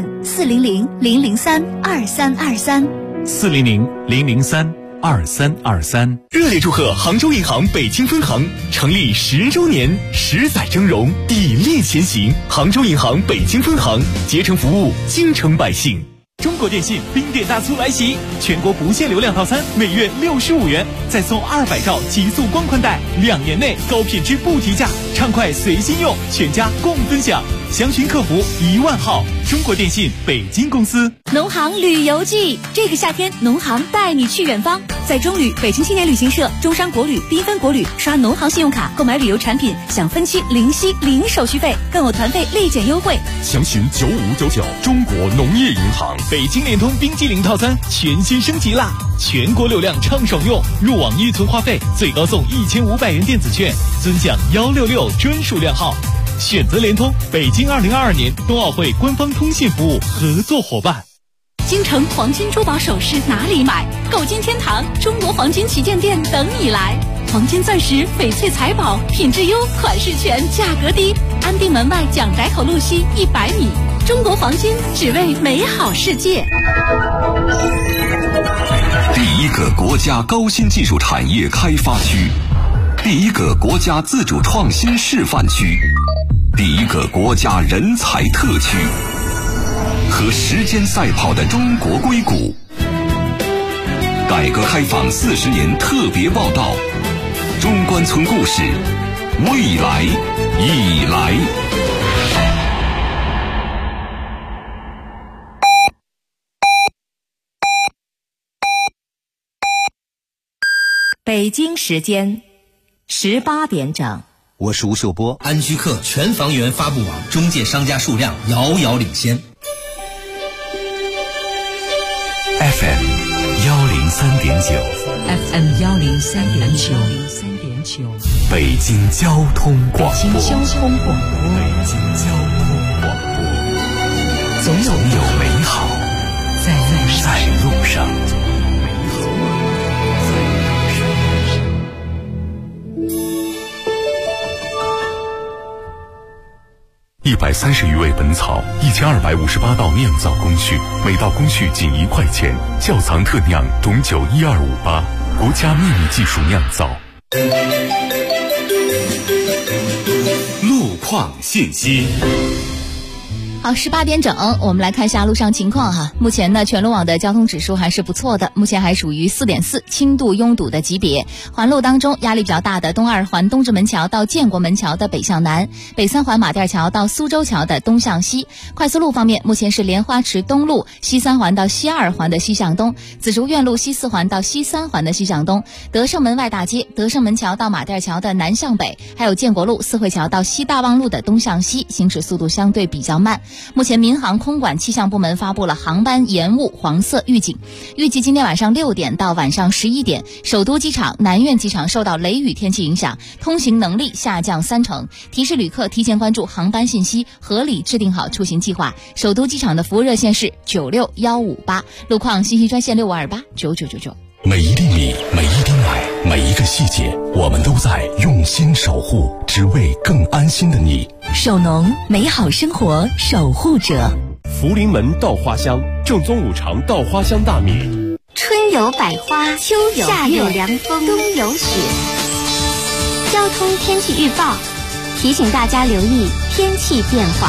400-003-2323，400-003-2323。 热烈祝贺杭州银行北京分行成立10周年，10载峥嵘，砥砺前行。杭州银行北京分行竭诚服务京城百姓。 中国电信冰点大促来袭，全国不限流量套餐每月65元，再送200兆极速光宽带，2年内高品质不提价，畅快随心用，全家共分享。详询客服10000号。中国电信北京公司。 农行旅游季，这个夏天农行带你去远方，在中旅、北京青年旅行社、中山国旅、缤纷国旅刷农行信用卡购买旅游产品，享分期零息零手续费，更有团费立减优惠。 详询9599。中国农业银行。 北京联通冰激凌套餐全新升级啦！全国流量畅爽用，入网预存话费最高送1500元电子券，尊享166专属量号。选择联通，北京2022年冬奥会官方通信服务合作伙伴。 京城黄金珠宝首饰哪里买？购金天堂中国黄金旗舰店等你来。黄金钻石、翡翠财宝，品质优，款式全，价格低。安定门外蒋宅口路西100米。中国黄金，只为美好世界。 第一个国家高新技术产业开发区，第一个国家自主创新示范区，第一个国家人才特区，和时间赛跑的中国硅谷。改革开放40年特别报道，中关村故事，未来已来。 北京时间18点整。 我是吴秀波。 安居客全房源发布网中介商家数量遥遥领先。 FM 103.9 FM 103.9 北京交通广播。 北京交通广播。 总有美好在路上。130余味本草，1258道酿造工序，每道工序仅1块钱。窖藏特酿董酒12588，国家秘密技术酿造。 路况信息。 好，18点整，我们来看一下路上情况哈。目前呢，全路网的交通指数还是不错的，目前还属于4.4，轻度拥堵的级别。环路当中压力比较大的东2环东直门桥到建国门桥的北向南，北3环马甸桥到苏州桥的东向西。快速路方面，目前是莲花池东路西3环到西2环的西向东，紫竹院路西4环到西3环的西向东，德胜门外大街德胜门桥到马甸桥的南向北，还有建国路四惠桥到西大望路的东向西，行驶速度相对比较慢。目前民航空管气象部门发布了航班延误黄色预警，预计今天晚上6点到晚上11点，首都机场、南苑机场受到雷雨天气影响，通行能力下降30%，提示旅客提前关注航班信息，合理制定好出行计划。首都机场的服务热线是96158，路况信息专线6528999999。 每一粒米，每一滴奶，每一个细节，我们都在用心守护，只为更安心的你。 首农，美好生活守护者。 福临门稻花香，正宗五常稻花香大米。 春有百花，秋有夏有凉风，冬有雪。交通天气预报提醒大家留意天气变化。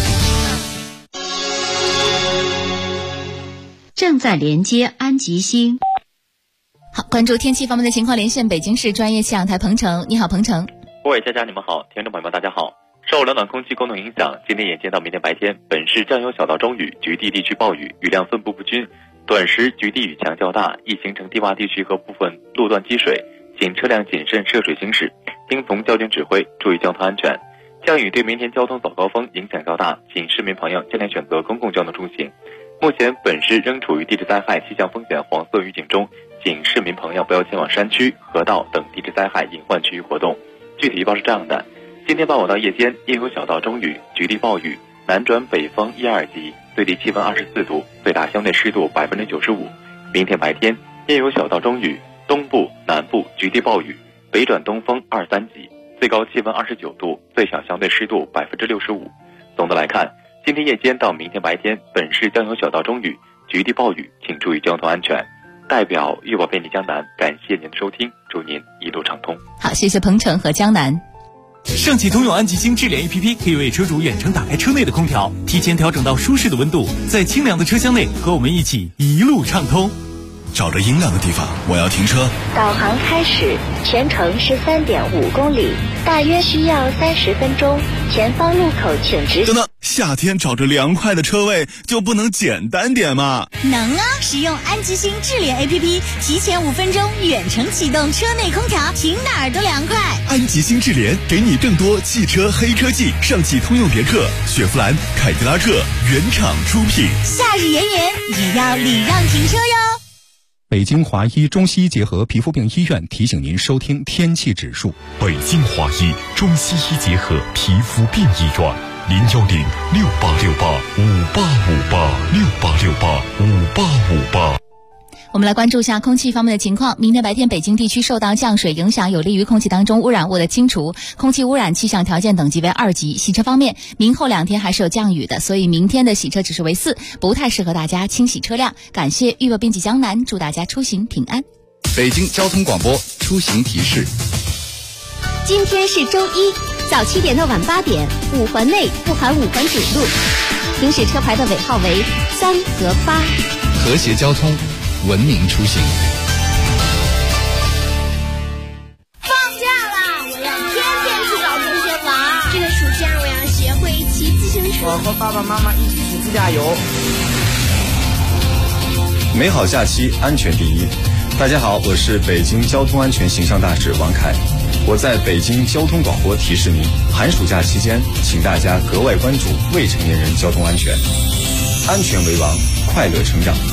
正在连接安吉星。 好，关注天气方面的情况，连线北京市专业气象台彭程。你好，彭程。 各位佳佳你们好，听众朋友们大家好。受冷暖空气共同影响，今天夜间到明天白天，本市将有小到中雨，局地地区暴雨，雨量分布不均，短时局地雨强较大，易形成低洼地区和部分路段积水，请车辆谨慎涉水行驶，听从交警指挥，注意交通安全。降雨对明天交通早高峰影响较大，请市民朋友尽量选择公共交通出行。目前本市仍处于地质灾害气象风险黄色预警中，请市民朋友不要前往山区、河道等地质灾害隐患区域活动。具体预报是这样的：今天傍晚到夜间，夜有小到中雨，局地暴雨，南转北风1、2级，最低气温24度，最大相对湿度95%。明天白天，夜有小到中雨，东部、南部局地暴雨，北转东风2、3级，最高气温29度，最小相对湿度65%。总的来看，今天夜间到明天白天，本市将有小到中雨，局地暴雨，请注意交通安全。代表预报便利江南，感谢您的收听，祝您一路畅通。 好，谢谢彭程和江南。 上汽通用安吉星智联 APP 可以为车主远程打开车内的空调，提前调整到舒适的温度，在清凉的车厢内和我们一起一路畅通。 找着阴凉的地方，我要停车。 导航开始，全程是3.5公里，大约需要30分钟。前方路口请直行。 等等，夏天找着凉快的车位就不能简单点吗？ 能啊！使用安吉星智联 APP， 提前5分钟远程启动车内空调，停哪儿都凉快。 安吉星智联给你更多汽车黑科技，上汽通用别克、雪佛兰、凯迪拉克原厂出品。 夏日炎炎也要礼让停车哟。 北京华医中西医结合皮肤病医院提醒您收听天气指数。 北京华医中西医结合皮肤病医院，010-6868-5858，6868-5858。 我们来关注一下空气方面的情况。明天白天，北京地区受到降水影响，有利于空气当中污染物的清除，空气污染气象条件等级为2级。洗车方面，明后2天还是有降雨的，所以明天的洗车指数为4，不太适合大家清洗车辆。感谢预报编辑江南，祝大家出行平安。 北京交通广播出行提示： 今天是周一，早7点到晚8点，5环内不含5环主路，行驶车牌的尾号为3和8， 和谐交通，文明出行。 放假啦！我要天天去找同学玩。这个暑假我要学会骑自行车。 我和爸爸妈妈一起去自驾游。 美好假期，安全第一。大家好，我是北京交通安全形象大使王凯。 我在北京交通广播提示您，寒暑假期间，请大家格外关注未成年人交通安全，安全为王，快乐成长。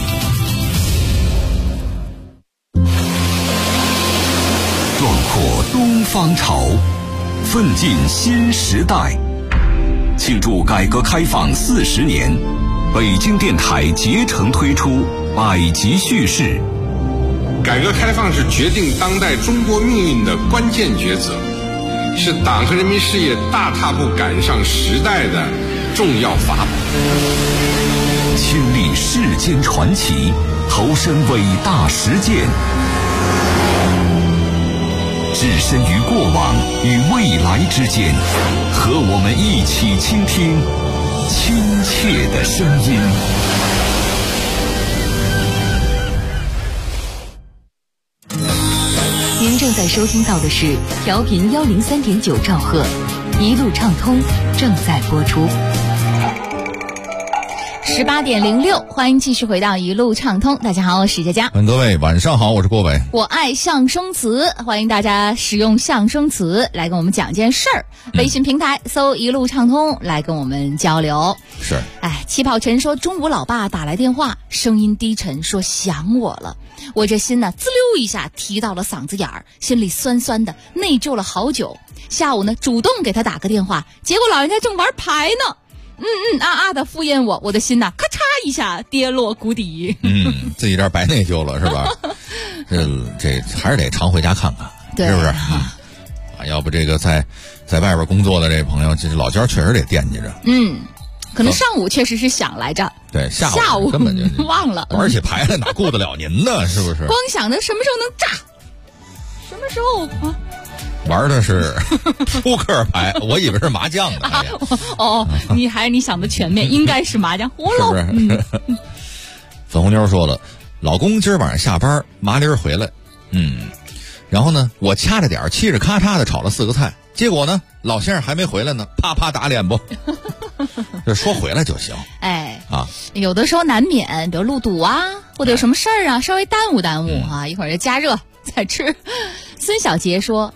壮阔东方潮，奋进新时代。庆祝改革开放40年，北京电台竭诚推出百集叙事。 改革开放是决定当代中国命运的关键抉择，是党和人民事业大踏步赶上时代的重要法宝。 亲历世间传奇，投身伟大实践，置身于过往与未来之间，和我们一起倾听亲切的声音。 您正在收听到的是调频103.9兆赫，一路畅通正在播出。 18点06，欢迎继续回到一路畅通。大家好，我是佳佳。 各位晚上好，我是郭伟。 我爱象声词，欢迎大家使用象声词来跟我们讲件事儿。微信平台搜一路畅通来跟我们交流。 是。 气泡尘说中午老爸打来电话，声音低沉，说想我了。我这心呢，滋溜一下提到了嗓子眼儿，心里酸酸的，内疚了好久。下午呢，主动给他打个电话，结果老人家正玩牌呢。的敷衍我，我的心呐，咔嚓一下跌落谷底。 自己这儿白内疚了是吧？这还是得常回家看看，是不是？要不这个在外边工作的这朋友，这老家确实得惦记着。 可能上午确实是想来着， 对，下午根本就忘了， 玩起牌来哪顾得了您呢？是不是？ 光想着什么时候能炸，什么时候玩的是扑克牌，我以为是麻将呢。 你想的全面，应该是麻将葫芦。 是不是？粉红妞说了，老公今儿晚上下班麻利儿回来，然后呢，我掐着点儿嘁哩咔嚓的炒了4个菜，结果呢，老先生还没回来呢，啪啪打脸不？这说回来就行。 有的时候难免，比如路堵啊，或者有什么事儿啊，稍微耽误一会儿就加热再吃。孙小杰说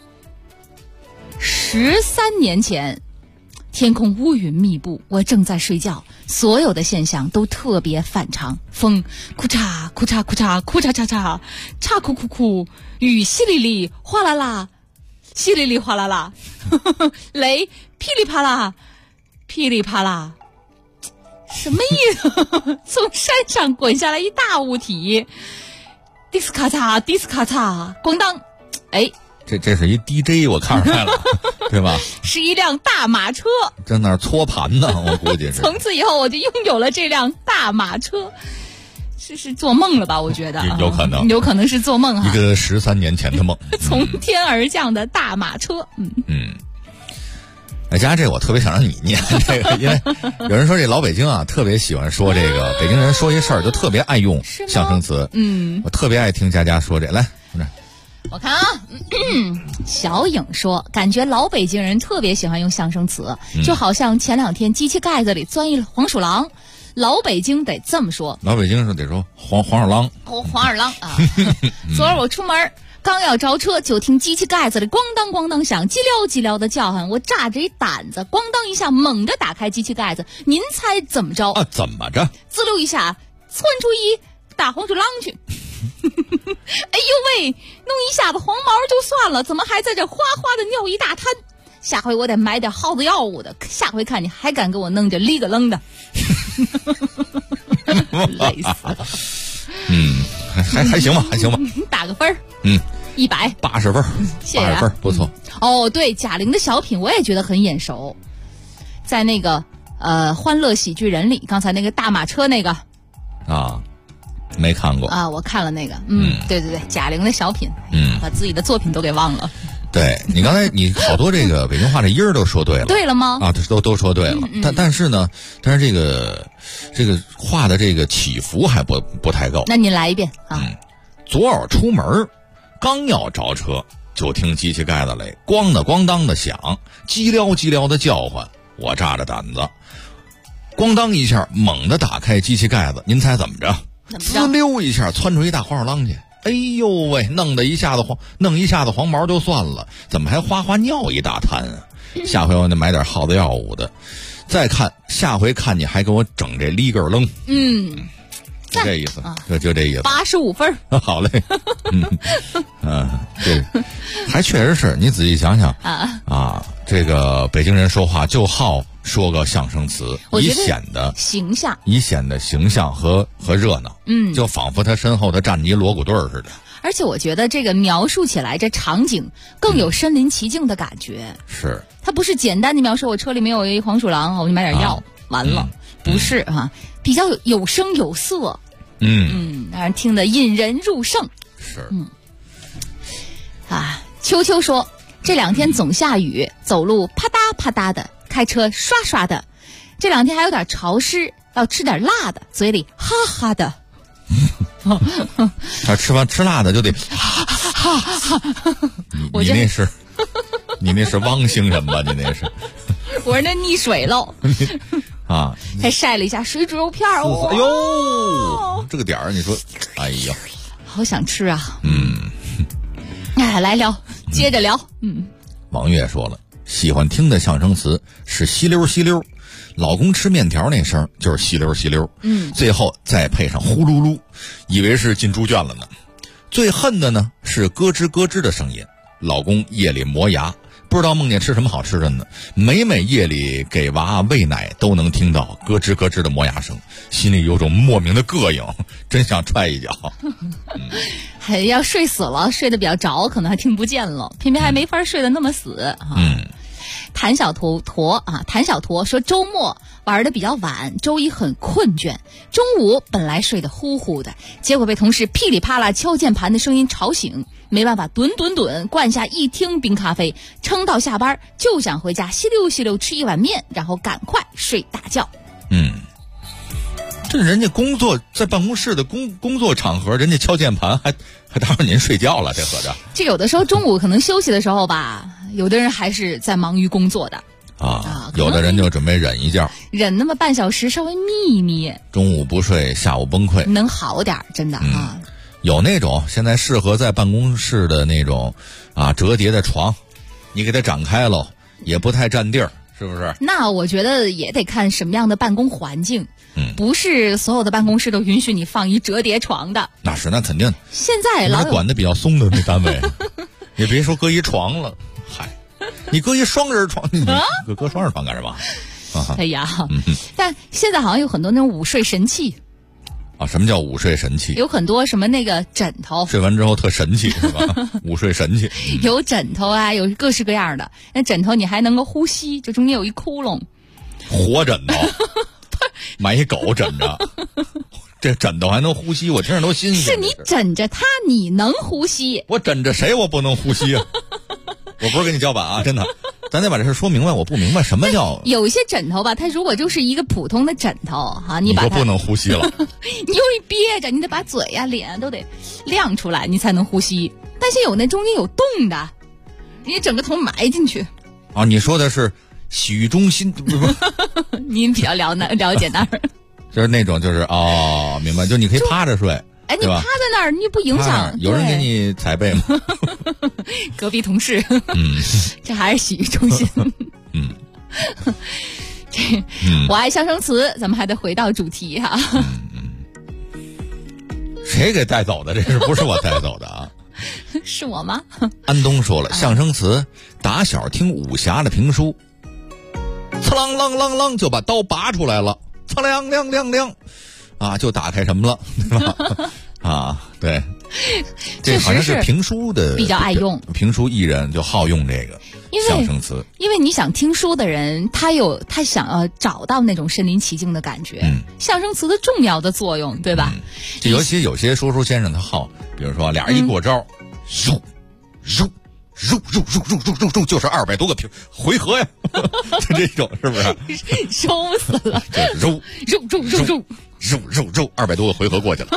，13年前，天空乌云密布，我正在睡觉，所有的现象都特别反常。风哭嚓哭嚓哭嚓哭嚓嚓嚓，嚓哭哭哭；雨淅沥沥哗啦啦，淅沥沥哗啦啦；雷噼里啪啦，噼里啪啦。什么意思？从山上滚下来一大物体，迪斯卡嚓迪斯卡嚓，咣当！ 这是一 DJ， 我看出来了，对吧？ 是一辆大马车， 在那儿搓盘呢，我估计是。 从此以后，我就拥有了这辆大马车。是做梦了吧？我觉得有可能是做梦哈。 一个13年前的梦， 从天而降的大马车。 加这我特别想让你念这个，因为有人说这老北京啊，特别喜欢说这个北京人说一事儿就特别爱用象声词。我特别爱听佳说这，来， 我看啊，小影说，感觉老北京人特别喜欢用象声词，就好像前2天机器盖子里钻一黄鼠狼，老北京得这么说。 老北京是得说黄鼠狼。 黄鼠狼啊！昨儿我出门。刚要着车，就听机器盖子里咣当咣当响，叽撩叽撩的叫唤，我炸着一胆子，咣当一下猛地打开机器盖子，您猜怎么着？ 怎么着？ 滋溜一下窜出一大黄鼠狼去。哎呦喂，弄一下子黄毛就算了，怎么还在这哗哗的尿一大滩？下回我得买点耗子药物的，下回看你还敢给我弄这哩个楞的。累死了。 还行吧，还行吧。 打个分儿，180 分， 谢谢 80分，不错。 对，贾玲的小品我也觉得很眼熟，在那个欢乐喜剧人里，刚才那个大马车那个没看过我看了那个，对，贾玲的小品，把自己的作品都给忘了。 对，你刚才你好多这个北京话这音儿都说对了， 对了吗？ 都说对了，但是呢，这个话的这个起伏还不太够。 那你来一遍啊！ 昨儿出门，刚要着车，就听机器盖子里咣的咣当的响，叽撩叽撩的叫唤，我炸着胆子，咣当一下猛地打开机器盖子，您猜怎么着？滋溜一下窜出一大黄鼠狼去。 哎呦喂，弄一下子黄毛就算了，怎么还哗尿一大滩啊？下回我得买点耗子药物的。再看下回看你还给我整这里根楞，就这意思，就这意思。 85分。 好嘞，这还确实是你仔细想想这个北京人说话就好说个象声词，以显得形象和热闹，就仿佛他身后他站着一锣鼓队似的。 而且我觉得这个描述起来，这场景更有身临其境的感觉。 是， 它不是简单的描述我车里面有一黄鼠狼，我就买点药，完了，不是比较有声有色，让人听得引人入胜。 是， 秋秋说这2天总下雨，走路啪嗒啪嗒的，开车刷刷的，这2天还有点潮湿，要吃点辣的，嘴里哈哈的。 他吃辣的就得你那是汪星人吧？你那是我是那溺水喽还晒了一下水煮肉片哎呦，这个点儿你说，哎呦， 好想吃啊！来聊，接着聊。 王月说了，喜欢听的象声词是吸溜吸溜，老公吃面条那声就是吸溜吸溜，最后再配上呼噜噜，以为是进猪圈了呢。最恨的呢是咯吱咯吱的声音，老公夜里磨牙，不知道梦见吃什么好吃的呢，每夜里给娃喂奶都能听到咯吱咯吱的磨牙声，心里有种莫名的膈应，真想踹一脚。 还要睡死了，睡得比较着，可能还听不见了，偏偏还没法睡得那么死。谭小驼说周末玩得比较晚，周一很困倦，中午本来睡得呼呼的，结果被同事噼里啪啦敲键盘的声音吵醒，没办法盹灌下1听冰咖啡，撑到下班就想回家吸溜吃一碗面，然后赶快睡大觉。 这人家工作在办公室的工作场合，人家敲键盘还打扰您睡觉了，这合着。 这有的时候中午可能休息的时候吧，有的人还是在忙于工作的有的人就准备忍一觉， 忍那么半小时稍微眯一眯， 中午不睡下午崩溃能好点，真的有那种现在适合在办公室的那种折叠的床，你给它展开了也不太占地儿，是不是？ 那我觉得也得看什么样的办公环境，不是所有的办公室都允许你放一折叠床的。 那肯定。现在老管得比较松的那单位，也别说搁一床了，你搁一双人床，你搁双人床干什么？ 哎呀，但现在好像有很多那种午睡神器。 什么叫午睡神器？ 有很多什么那个枕头， 睡完之后特神气是吧？午睡神器有枕头有各式各样的。那枕头你还能够呼吸，就中间有一窟窿。 活枕头，买一狗枕着，这枕头还能呼吸，我听着都新鲜。 是你枕着它，你能呼吸？ 我枕着谁我不能呼吸啊？我不是跟你叫板真的。咱得把这事说明白，我不明白什么叫有一些枕头吧，它如果就是一个普通的枕头你把它不能呼吸了， 你又憋着，你得把嘴脸都得亮出来，你才能呼吸。但是有那中间有洞的，你整个头埋进去你说的是洗浴中心您比较了解那儿就是那种就是明白，就你可以趴着睡。 你趴在那儿，你不影响。 有人给你踩背吗？ 隔壁同事。这还是洗浴中心。我爱象声词，咱们还得回到主题谁给带走的？这是不是我带走的是我吗？ 安东说了，象声词打小听武侠的评书，刺啷啷啷啷就把刀拔出来了，刺亮亮亮亮就打开什么了，对吧？对，这好像是评书的比较爱用， 评书艺人就好用这个象声词， 因为你想听书的人，他想要找到那种身临其境的感觉，象声词的重要的作用，对吧？ 就尤其有些说书先生他好，比如说俩人一过招，肉就是200多个回合呀，就这种是不是？ 收死了！ 肉200多个回合过去了。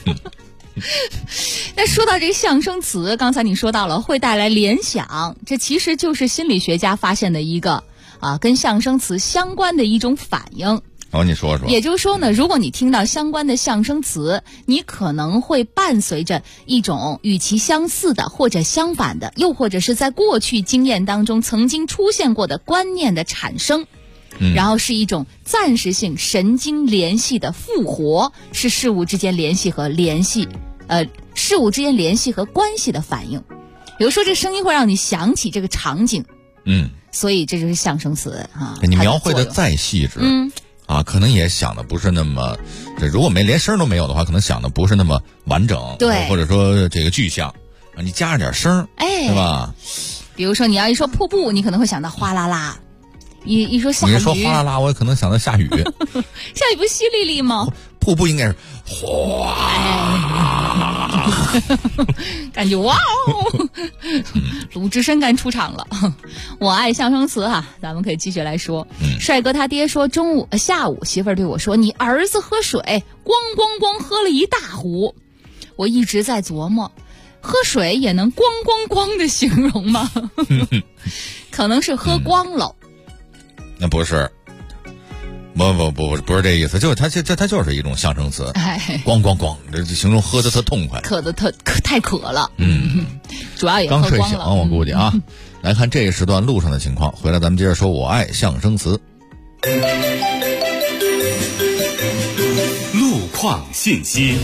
那说到这个象声词，刚才你说到了会带来联想，这其实就是心理学家发现的一个跟象声词相关的一种反应。 你说说。 也就是说呢，如果你听到相关的象声词，你可能会伴随着一种与其相似的或者相反的，又或者是在过去经验当中曾经出现过的观念的产生，然后是一种暂时性神经联系的复活，是事物之间联系和关系的反应。比如说这声音会让你想起这个场景，所以这就是象声词啊。 你描绘的再细致，可能也想的不是那么，如果连声都没有的话，可能想的不是那么完整， 对， 或者说这个具象啊，你加上点声，对吧？ 比如说你要一说瀑布，你可能会想到哗啦啦。一说下雨， 你说哗啦啦，我可能想到下雨。 下雨不淅沥沥吗？ 瀑布应该是哗， 感觉哇哦！鲁智深该出场了。我爱象声词哈，咱们可以继续来说。帅哥他爹说下午媳妇儿对我说：“你儿子喝水，咣喝了一大壶。”我一直在琢磨，喝水也能咣的形容吗？可能是喝光了。 那不是，不是这意思，就是它就是一种象声词，咣，这形容喝的特痛快， 太渴了，主要也刚睡喝光了。 醒，我估计啊。来看这一时段路上的情况，回来咱们接着说我爱象声词。 路况信息。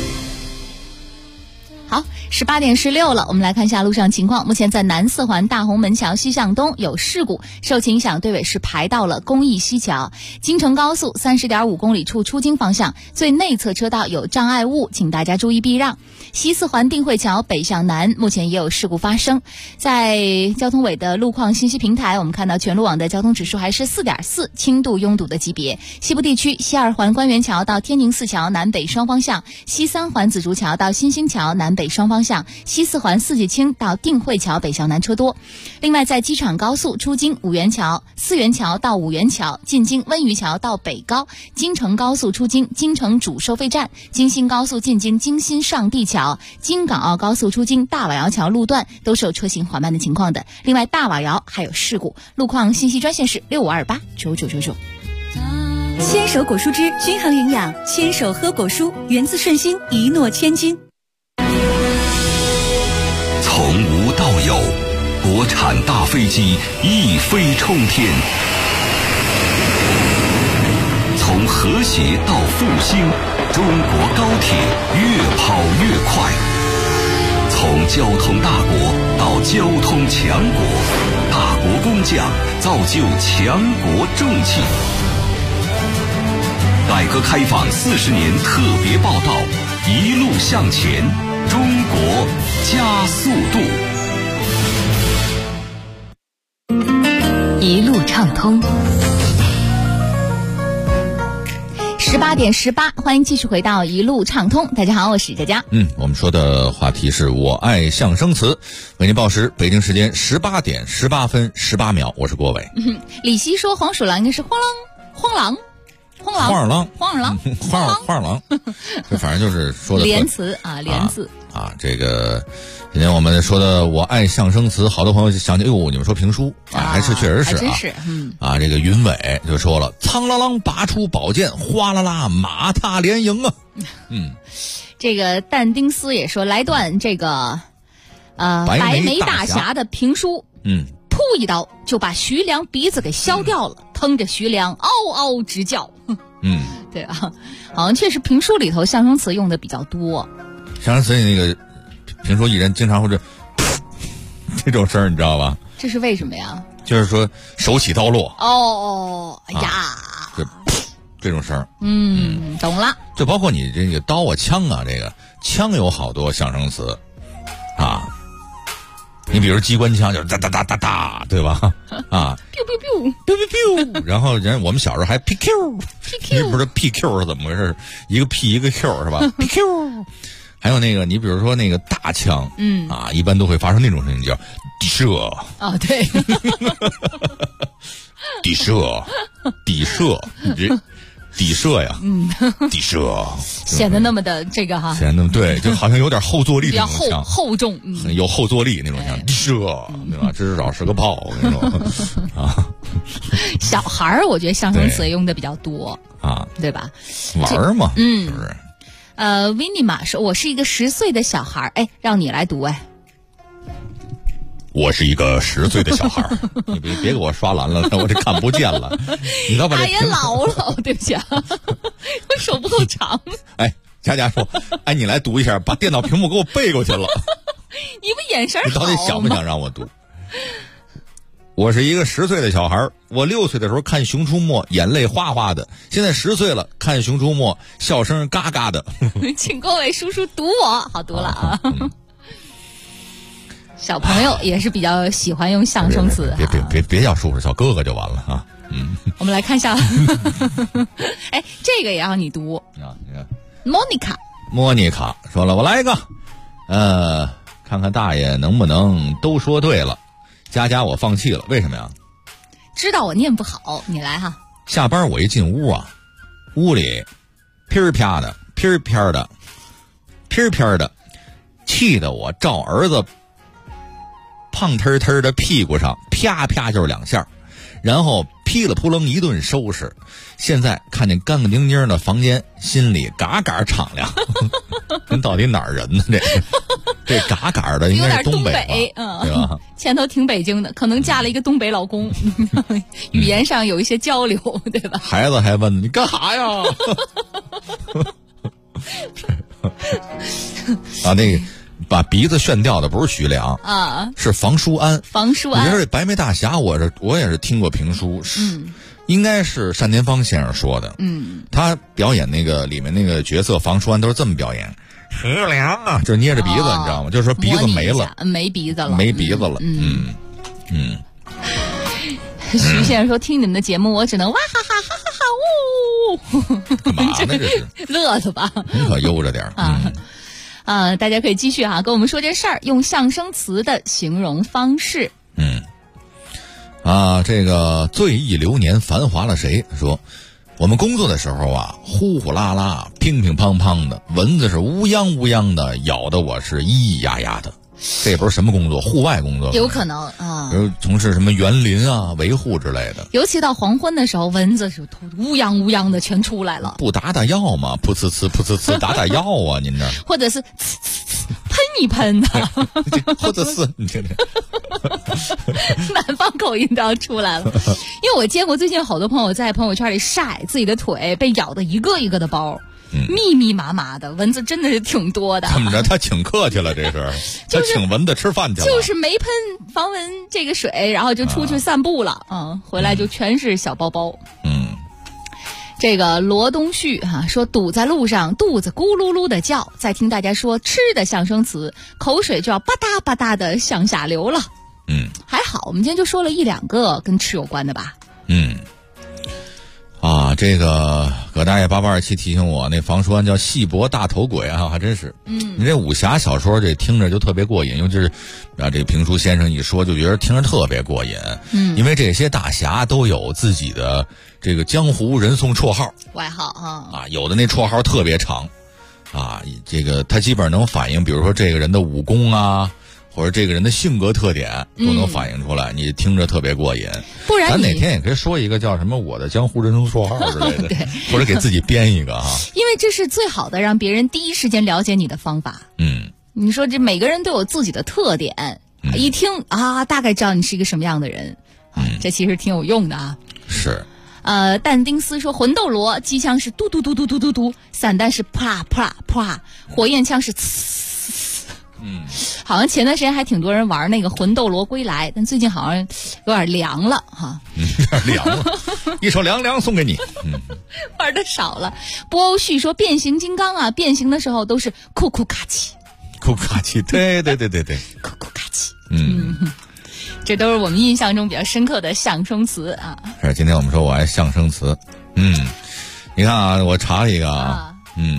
好，18点16了，我们来看一下路上情况。目前在南四环大红门桥西向东有事故，受其影响，队尾是排到了公益西桥。京承高速30.5公里处出京方向最内侧车道有障碍物，请大家注意避让。西四环定慧桥北向南目前也有事故发生，在交通委的路况信息平台，我们看到全路网的交通指数还是4.4，轻度拥堵的级别。西部地区西二环官园桥到天宁寺桥南北双方向，西三环紫竹桥到新兴桥南北双方向，西四环四季青到定慧桥北向南车多。另外在机场高速出京五元桥、四元桥到五元桥，进京温榆桥到北高，京承高速出京京承主收费站，京新高速进京京新上地桥，京港澳高速出京大瓦窑桥路段都是有车行缓慢的情况的。另外大瓦窑还有事故，路况信息专线是65289999。 牵手果蔬汁均衡营养，牵手喝果蔬，源自顺心，一诺千金。 从无到有，国产大飞机一飞冲天；从和谐到复兴，中国高铁越跑越快；从交通大国到交通强国，大国工匠造就强国重器。改革开放40年特别报道，一路向前，中国加速度， 一路畅通。 18点18，欢迎继续回到一路畅通。大家好，我是佳佳。 我们说的话题是我爱象声词，为您报时，北京时间18点18分18秒，我是郭伟。 李希说黄鼠狼应该是荒狼， 这反正就是说的连词啊，连字啊。这个今天我们说的我爱象声词，好多朋友就想起，你们说评书啊，还是确实是啊， 真是这个云伟就说了，苍啷啷拔出宝剑，哗啦啦马踏连营啊。 这个但丁斯也说来段这个白眉大侠的评书，噗一刀就把徐良鼻子给削掉了，疼着徐良嗷嗷直叫。对啊，好像确实评书里头象声词用的比较多。 象声词那个评书艺人经常会是这种声儿，你知道吧？ 这是为什么呀？ 就是说手起刀落。 哎呀， 这种声儿。 懂了。 就包括你这个刀啊、枪啊，这个枪有好多象声词啊。你比如机关枪就是哒哒哒哒哒，对吧？啊 ，biu biu biu biu biu， 然后我们小时候还 PQ， 你不知道 PQ 是怎么回事？一个 P 一个 Q 是吧？PQ， 还有那个你比如说那个大枪，一般都会发出那种声音叫底射。 对， 底射，你这。底射呀，底射显得那么的这个哈， 显得那么对，就好像有点后坐力那种枪， 厚重， 有后坐力那种枪，底射对吧？至少是个炮那种啊。 小孩儿，我觉得象声词用的比较多啊， 对吧？ 玩嘛，是不是维尼玛说：“我是一个10岁的小孩。”哎，让你来读哎。 我是一个10岁的小孩，你别给我刷蓝了，我这看不见了。你知道把这也老了，对不起啊，我手不够长。 哎，佳佳说：“哎，你来读一下，把电脑屏幕给我背过去了。” 你不眼神好吗？ 你到底想不想让我读？我是一个10岁的小孩，我6岁的时候看《熊出没》，眼泪哗哗的；现在10岁了，看《熊出没》，笑声嘎嘎的。 请各位叔叔读我，好读了啊！小朋友也是比较喜欢用象声词， 别叫叔叔，叫哥哥就完了啊！ 我们来看一下，哎，这个也让你读啊！你看，莫妮卡说了，我来一个，看看大爷能不能都说对了。佳佳，我放弃了，为什么呀？ 知道我念不好，你来哈。 下班我一进屋啊，屋里噼儿啪的，噼儿啪的，噼儿啪的，气得我照儿子胖腾腾的屁股上啪啪就是2下，然后噼里扑棱一顿收拾。现在看见干干净净的房间，心里嘎嘎敞亮。人到底哪儿人呢？这嘎嘎的应该是东北吧，对吧？ 前头挺北京的，可能嫁了一个东北老公，语言上有一些交流，对吧？ 孩子还问你干啥呀？啊，那个把鼻子炫掉的不是徐良啊， 是房淑安。 房淑安， 你说这白眉大侠，我也是听过评书，应该是单田芳先生说的。他表演那个里面那个角色房淑安都是这么表演。徐良啊，就是捏着鼻子，你知道吗？就是说鼻子没了， 没鼻子了， 没鼻子了。 徐先生说：“听你们的节目，我只能哇哈哈哈哈哈呜。” 干嘛呢？这是乐的吧？ 你可悠着点啊！大家可以继续跟我们说这事儿，用象声词的形容方式。 这个醉意流年，繁华了谁？说。我们工作的时候啊，呼呼啦啦，乒乒乓乓的，蚊子是乌泱乌泱的，咬得我是咿咿呀呀的。这也不是什么工作，户外工作有可能啊， 比如从事什么园林啊、维护之类的。 尤其到黄昏的时候，蚊子是乌泱乌泱的全出来了。 不打药吗？噗呲呲噗呲呲，打药啊！您这或者是呲呲喷一喷的， 或者是你听听。 南方口音都要出来了，因为我见过最近好多朋友在朋友圈里晒自己的腿被咬的一个一个的包，密密麻麻的，蚊子真的是挺多的。 怎么着？他请客去了，这是他请蚊子吃饭去了， 就是没喷防蚊这个水，然后就出去散步了，回来就全是小包包。这个罗东旭说堵在路上，肚子咕噜噜的叫，再听大家说吃的象声词，口水就要吧嗒吧嗒的向下流了。还好我们今天就说了1-2个跟吃有关的吧。 这个葛大爷8827提醒我，那房淑安叫细脖大头鬼啊，还真是。你这武侠小说这听着就特别过瘾，尤其是这个评书先生一说，就觉得听着特别过瘾。因为这些大侠都有自己的这个江湖人送绰号、 外号有的那绰号特别长这个他基本上能反映，比如说这个人的武功啊。或者这个人的性格特点都能反映出来，你听着特别过瘾。 不然咱哪天也可以说一个叫什么我的江湖人送绰号之类的，或者给自己编一个因为这是最好的让别人第一时间了解你的方法。你说这每个人都有自己的特点，一听大概知道你是一个什么样的人这其实挺有用的是。 但丁斯说魂斗罗机枪是嘟嘟嘟嘟嘟嘟嘟，散弹是啪啪啪，火焰枪是呲。好像前段时间还挺多人玩那个魂斗罗归来，但最近好像有点凉了有点凉了，一首凉凉送给你。 玩的少了。波欧旭说变形金刚变形的时候都是库库卡奇， 库库卡奇，对， 库库卡奇。这都是我们印象中比较深刻的象声词是，今天我们说我爱象声词。你看我查了一个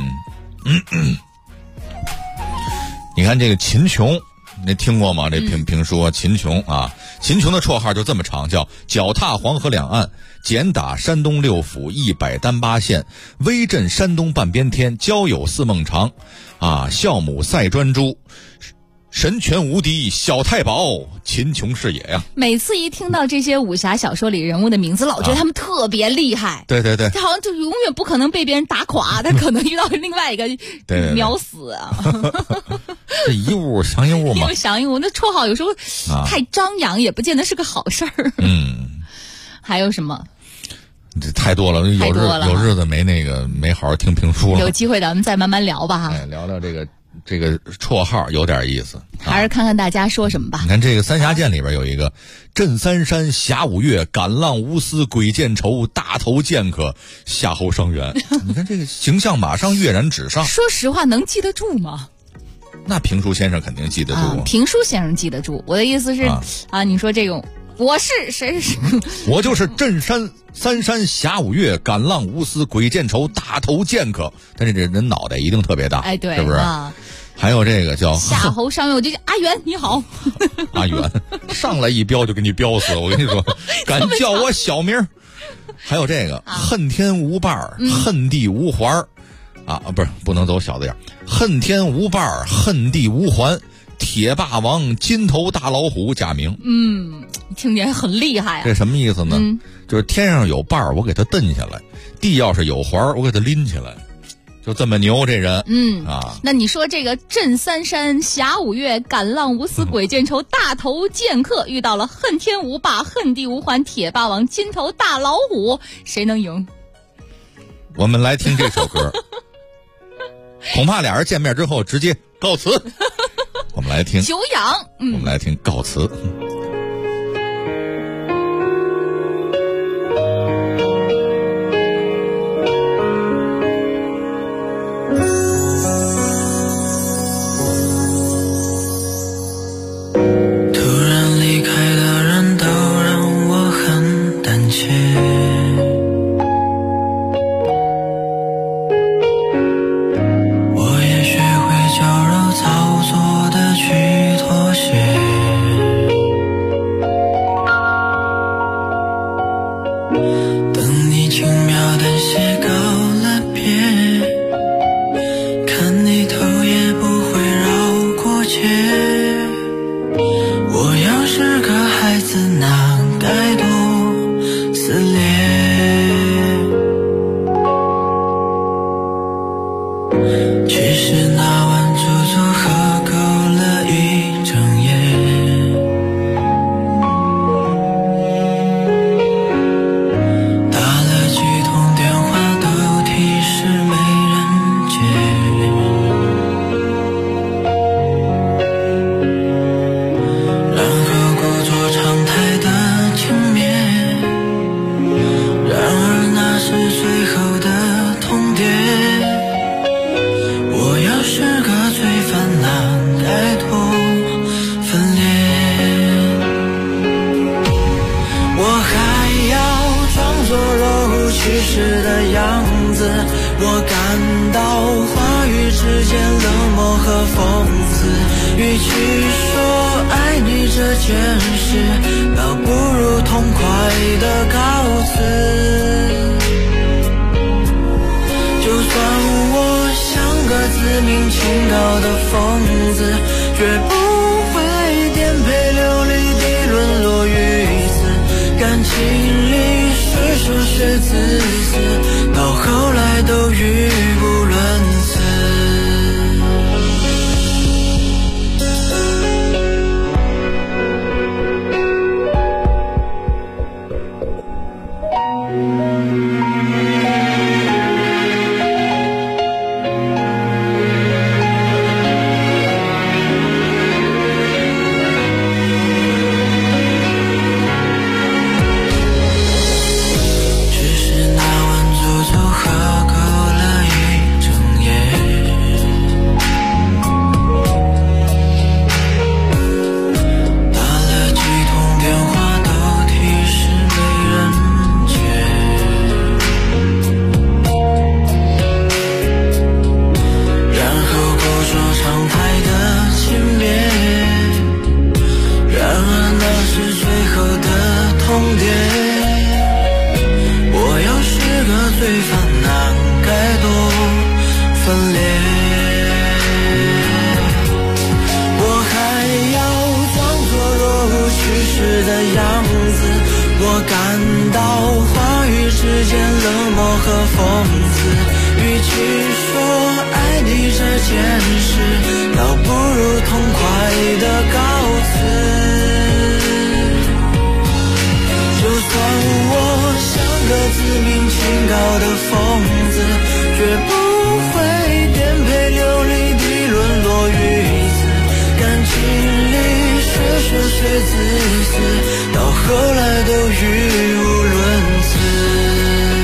你看这个秦琼，你听过吗？这评书秦琼秦琼的绰号就这么长，叫脚踏黄河两岸，简打山东6府100单8县，威震山东半边天，交友似孟尝孝母赛专诸， 神拳无敌小太保，秦琼是也呀。 每次一听到这些武侠小说里人物的名字，老觉得他们特别厉害。 对对对， 他好像就永远不可能被别人打垮，他可能遇到另外一个秒死啊。 这一物降一物嘛， 一物降一物，那绰号有时候太张扬，也不见得是个好事儿。还有什么？ 这太多了，有日子没好好听评书了。 有机会咱们再慢慢聊吧哈。 聊聊这个绰号有点意思， 还是看看大家说什么吧。 你看这个《三峡剑》里边有一个镇三山侠五岳，赶浪无私鬼见愁，大头剑客夏侯伤员。你看这个形象马上跃然纸上。 说实话，能记得住吗？ 那评书先生肯定记得住。 评书先生记得住。我的意思是你说这种。我是谁？ 我就是镇三山侠五岳，赶浪无私鬼见愁，大头剑客。但是这人脑袋一定特别大， 对， 是不是？还有这个叫夏侯伤员，我就叫阿元，你好。 阿元上来一飙就给你飙死，我跟你说，敢叫我小名。还有这个恨天无伴，恨地无环不能走小字眼，恨天无伴，恨地无环。铁霸王金头大老虎假名。 听起来很厉害啊。 这什么意思呢？就是天上有伴儿，我给他蹬下来；地要是有环儿，我给他拎起来。就这么牛，这人。 那你说这个镇三山侠五岳，赶浪无私鬼见愁，大头剑客遇到了恨天无霸，恨地无环，铁霸王金头大老虎，谁能赢？ 我们来听这首歌。恐怕俩人见面之后直接告辞。我们来听久仰。 我们来听告辞。 突然离开的人都让我很胆怯，我也学会矫揉造作的去妥协，等你轻描淡写告了别，看你头也不回绕过街。我要是个孩子，那该多撕裂。其实那晚足足喝够了一整夜，打了几通电话都提示没人接，然后故作常态的轻蔑，然而那是最后的通牒。我要是个罪犯，那该多分裂。我还要装作若无其事的样子，我感到话语之间冷漠和讽刺，与其说爱你这件事，倒不如痛快的告辞。就算我像个自命清高的疯子，绝不会颠沛流离地沦落于此，感情里是说是自私，到后来都语不伦次。我还和讽刺。与其说爱你这件事，倒不如痛快的告辞。就算我像个自命清高的疯子，绝不会颠沛流离地沦落于此。感情里说说谁自私，到后来都语无伦次。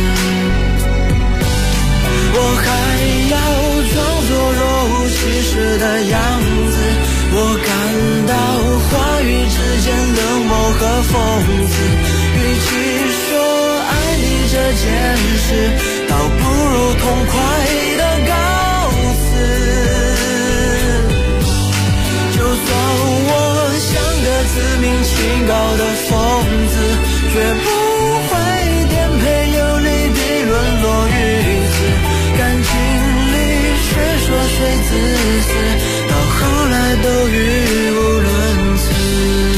我还要装作若无其事的样子，我感到话语之间冷漠和讽刺。与其说爱你这件事，倒不如痛快的告辞。就算我像个自命清高的疯子，绝不会颠沛流离地沦落于此。感情里谁说谁自私，到后来都语无伦次。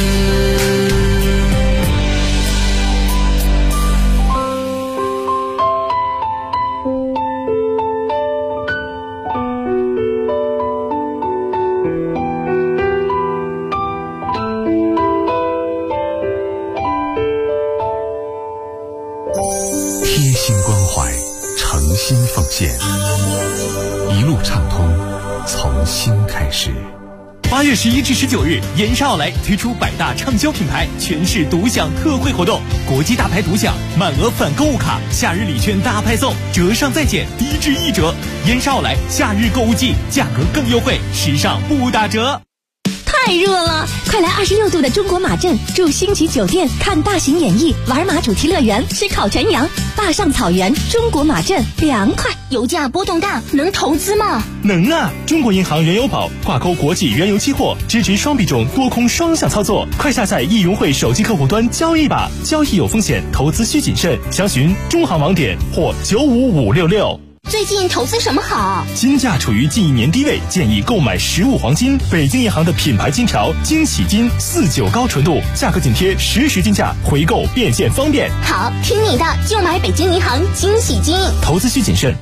贴心关怀，诚心奉献，一路畅通，从心开始。 8月11至19日，延沙奥莱推出百大畅销品牌全市独享特惠活动，国际大牌独享，满额返购物卡，夏日礼券大派送，折上再减，低至1折。延沙奥莱夏日购物季，价格更优惠，时尚不打折。 太热了，快来26度的中国马镇，住星级酒店，看大型演艺，玩马主题乐园，吃烤全羊，坝上草原，中国马镇凉快。 油价波动大，能投资吗？ 能啊！中国银行原油宝挂钩国际原油期货，支持双币种多空双向操作。快下载易融汇手机客户端交易吧，交易有风险，投资需谨慎。详询中行网点或95566。 最近投资什么好？ 金价处于近1年低位，建议购买实物黄金。北京银行的品牌金条惊喜金49高纯度，价格紧贴实时金价，回购变现方便。 好，听你的，就买北京银行惊喜金。 投资需谨慎。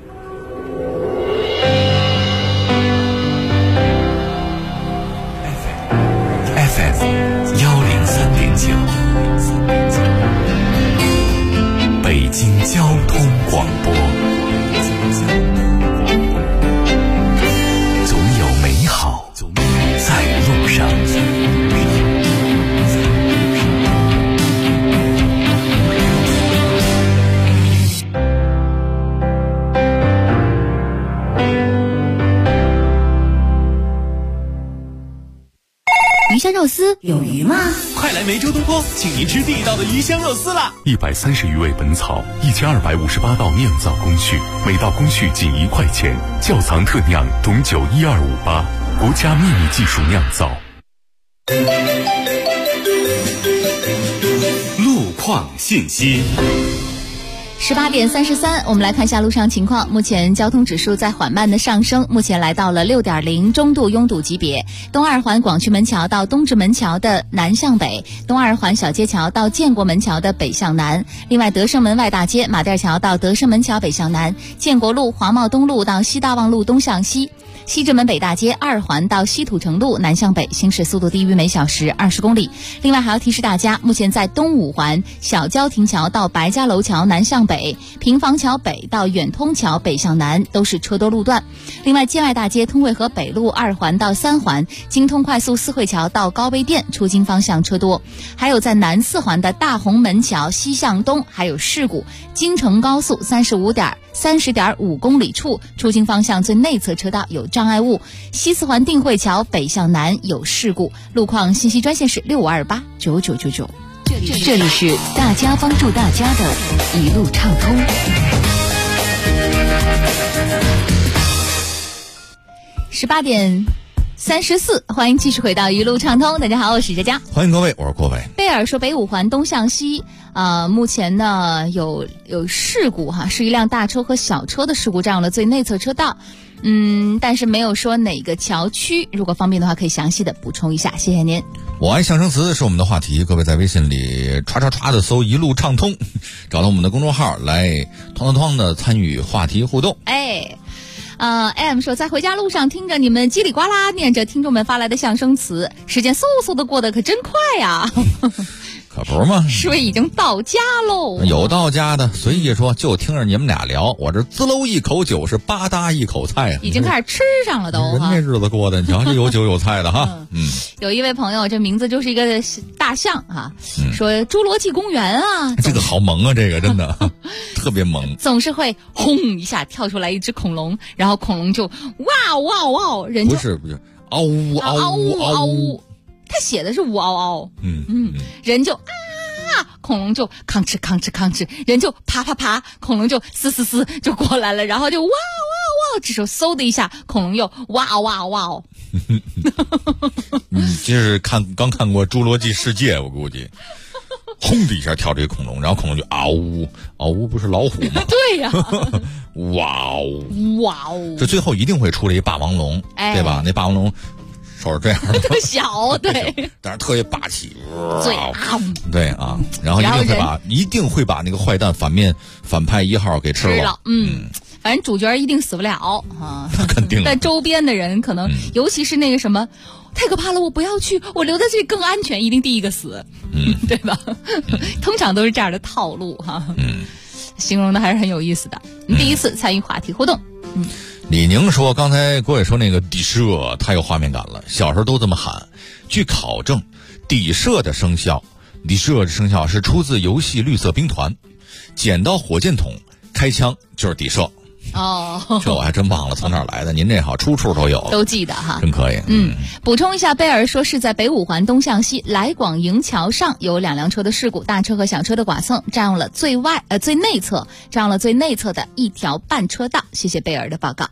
FM 103.9，北京交通广播。总有美好在路上。 鱼香肉丝有鱼吗？ 快来梅州东坡，请您吃地道的鱼香肉丝啦 ！130余味本草，1258道酿造工序，每道工序仅1块钱。窖藏特酿董酒12588，国家秘密技术酿造。 路况信息。 18点33，我们来看一下路上情况。目前交通指数在缓慢的上升，目前来到了6.0中度拥堵级别。东二环广渠门桥到东直门桥的南向北，东二环小街桥到建国门桥的北向南。另外，德胜门外大街马甸桥到德胜门桥北向南，建国路华贸东路到西大望路东向西。西直门北大街2环到西土城路南向北，行驶速度低于每小时20公里。另外还要提示大家，目前在东5环小交亭桥到白家楼桥南向北，平房桥北到远通桥北向南都是车多路段。另外，建外大街通惠河北路2环到3环，京通快速四惠桥到高碑店出京方向车多。还有在南4环的大红门桥西向东还有事故，京承高速30.5公里处出京方向最内侧车道有障碍物，西4环定慧桥北向南有事故。路况信息专线是65289999。 这里是大家帮助大家的一路畅通。 18点34，欢迎继续回到一路畅通。大家好，我是佳佳。 欢迎各位，我是郭伟。 贝尔说北5环东向西，目前呢有事故哈，是一辆大车和小车的事故占用了最内侧车道。 但是没有说哪个桥区，如果方便的话可以详细的补充一下，谢谢您。 我爱象声词是我们的话题，各位在微信里唰的搜一路畅通，找到我们的公众号来团的参与话题互动。 M 说在回家路上听着你们叽里呱啦念着听众们发来的象声词，时间嗖嗖的过得可真快呀。 可不是吗？ 是不是已经到家喽？ 有到家的，所以说就听着你们俩聊，我这滋喽一口酒是吧嗒一口菜， 已经开始吃上了都。 人这日子过的，你瞧这有酒有菜的哈。 有一位朋友，这名字就是一个大象哈，说侏罗纪公园啊， 这个好萌啊，这个真的特别萌， 总是会轰一下跳出来一只恐龙，然后恐龙就哇哇哇，人就不是嗷呜嗷呜嗷呜。 他写的是呜嗷嗷，人就恐龙就吭哧吭哧吭哧，人就啪啪啪，恐龙就嘶就过来了，然后就哇哇哇，这时候嗖的一下，恐龙又哇哇哇。 你这是刚看过《侏罗纪世界》，我估计，轰的一下跳这个恐龙，然后恐龙就嗷呜嗷呜，不是老虎吗？ 对呀， 哇哦哇哦， 这最后一定会出来一霸王龙，对吧？那霸王龙。手是这样的， 特小，对， 但是特别霸气， 嘴对啊，然后一定会把那个坏蛋反派1号给吃了， 反正主角一定死不了啊， 那肯定。 但周边的人可能，尤其是那个什么，太可怕了，我不要去，我留在这里更安全，一定第一个死，对吧？通常都是这样的套路哈，形容的还是很有意思的。第一次参与话题互动， 李宁说，刚才郭伟说那个底社太有画面感了，小时候都这么喊。据考证，底社的声效是出自游戏绿色兵团，捡到火箭筒开枪就是底社。这我还真忘了从哪儿来的，您这好处处都有， 都记得哈， 真可以。 补充一下，贝尔说是在北五环东向西来广营桥上有2辆车的事故，大车和小车的剐蹭，占用了最内侧的一条半车道。谢谢贝尔的报告。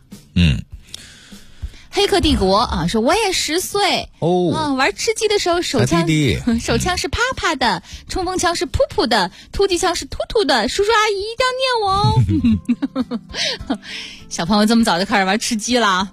黑客帝国啊，说我也10岁玩吃鸡的时候手枪是啪啪的，冲锋枪是噗噗的，突击枪是突突的，叔叔阿姨一定要念我哦。小朋友这么早就开始玩吃鸡了，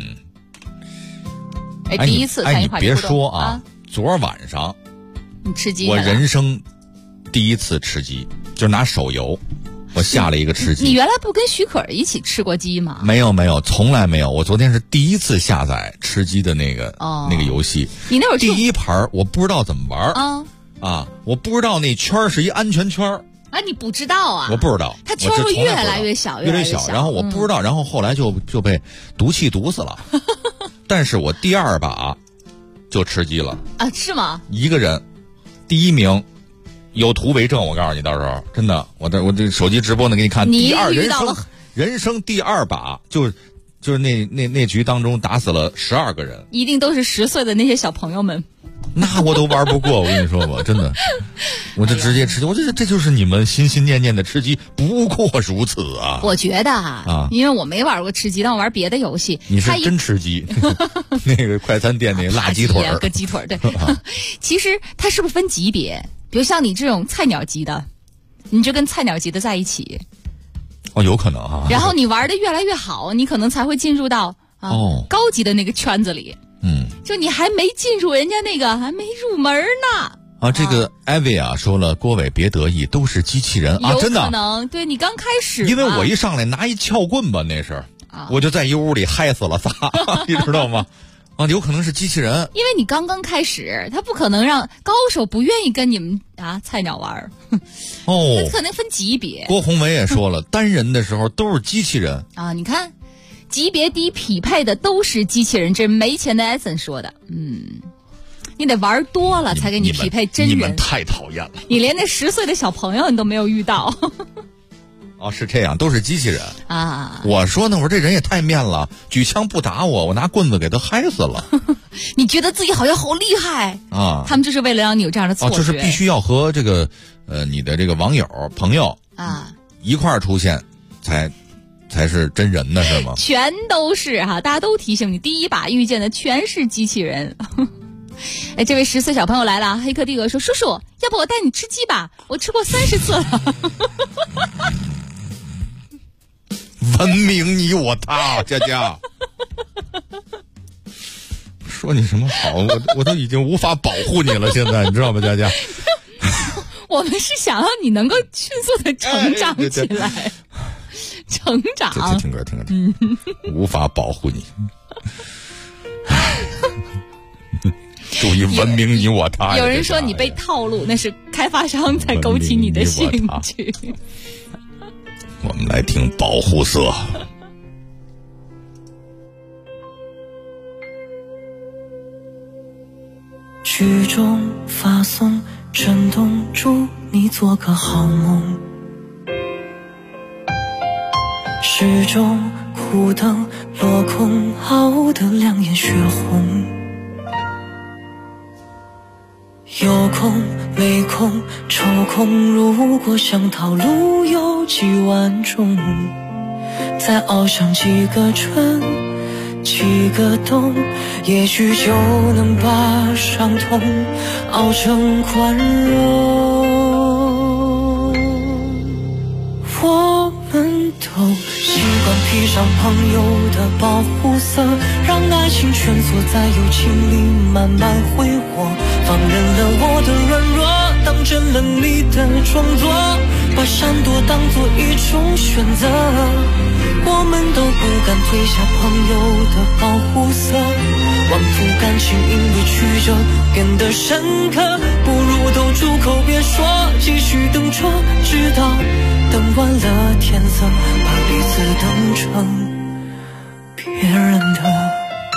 第一次参与话题互动。 你别说啊，昨晚上你吃鸡， 我人生第一次吃鸡，就是拿手游。我下了一个吃鸡。 你原来不跟许可一起吃过鸡吗？ 没有，从来没有。我昨天是第一次下载吃鸡的那个游戏。 你那会儿第一盘我不知道怎么玩我不知道那圈是一安全圈啊，你不知道啊？ 我不知道， 它圈会越来越小， 越来越小。然后我不知道，然后后来就被毒气毒死了。但是我第2把就吃鸡了啊？是吗？ 一个人第1名。有图为证，我告诉你，到时候真的，我这手机直播呢，给你看。人生第2把，就是那局当中打死了12个人， 一定都是10岁的那些小朋友们。 那我都玩不过，我跟你说吧，真的，我就直接吃鸡。我这就是你们心心念念的吃鸡，不过如此啊！ 我觉得因为我没玩过吃鸡，但我玩别的游戏。 你是真吃鸡？那个快餐店那辣鸡腿儿， 个鸡腿儿，对。其实它是不是分级别？比如像你这种菜鸟级的，你就跟菜鸟级的在一起。 有可能哈。 然后你玩的越来越好，你可能才会进入到高级的那个圈子里。就你还没进入人家那个，还没入门呢。 这个艾薇说了，郭伟别得意，都是机器人啊，真的。 有可能，对你刚开始。 因为我一上来拿一撬棍吧，那是，我就在一屋里嗨死了仨，你知道吗？有可能是机器人。 因为你刚刚开始，他不可能让高手不愿意跟你们菜鸟玩。他可能分级别。 郭宏伟也说了，单人的时候都是机器人啊，你看。级别低匹配的都是机器人，这是没钱的艾森说的。你得玩多了才给你匹配真人。 你们太讨厌了， 你连那10岁的小朋友你都没有遇到。 是这样，都是机器人啊！ 我说呢，我说这人也太面了，举枪不打我拿棍子给他嗨死了。 你觉得自己好像好厉害啊？ 他们就是为了让你有这样的错觉， 就是必须要和这个你的这个网友朋友一块儿出现才是真人呢，是吗？ 全都是大家都提醒你，第1把遇见的全是机器人。这位10岁小朋友来了，黑客帝国说：“叔叔，要不我带你吃鸡吧？我吃过30次了。” 文明你我他，佳佳。 说你什么好？我都已经无法保护你了，现在你知道吗，佳佳？ 我们是想让你能够迅速的成长起来，成长。 听歌，无法保护你。注意文明你我他。 有人说你被套路，那是开发商在勾起你的兴趣。 我们来听保护色。 曲终发送震动，祝你做个好梦。时钟苦等落空，熬得两眼血红。有空没空抽空，如果想逃路有几万种，再熬上几个春几个冬，也许就能把伤痛熬成宽容。我们都习惯披上朋友的保护色，让爱情蜷缩在友情里慢慢挥霍，放任了我的软弱，当真了你的装作，把闪躲当作一种选择。我们都不敢褪下朋友的保护色，妄图感情因为曲折变得深刻，不如都住口别说，继续等着，直到等完了天色，把彼此等成别人的。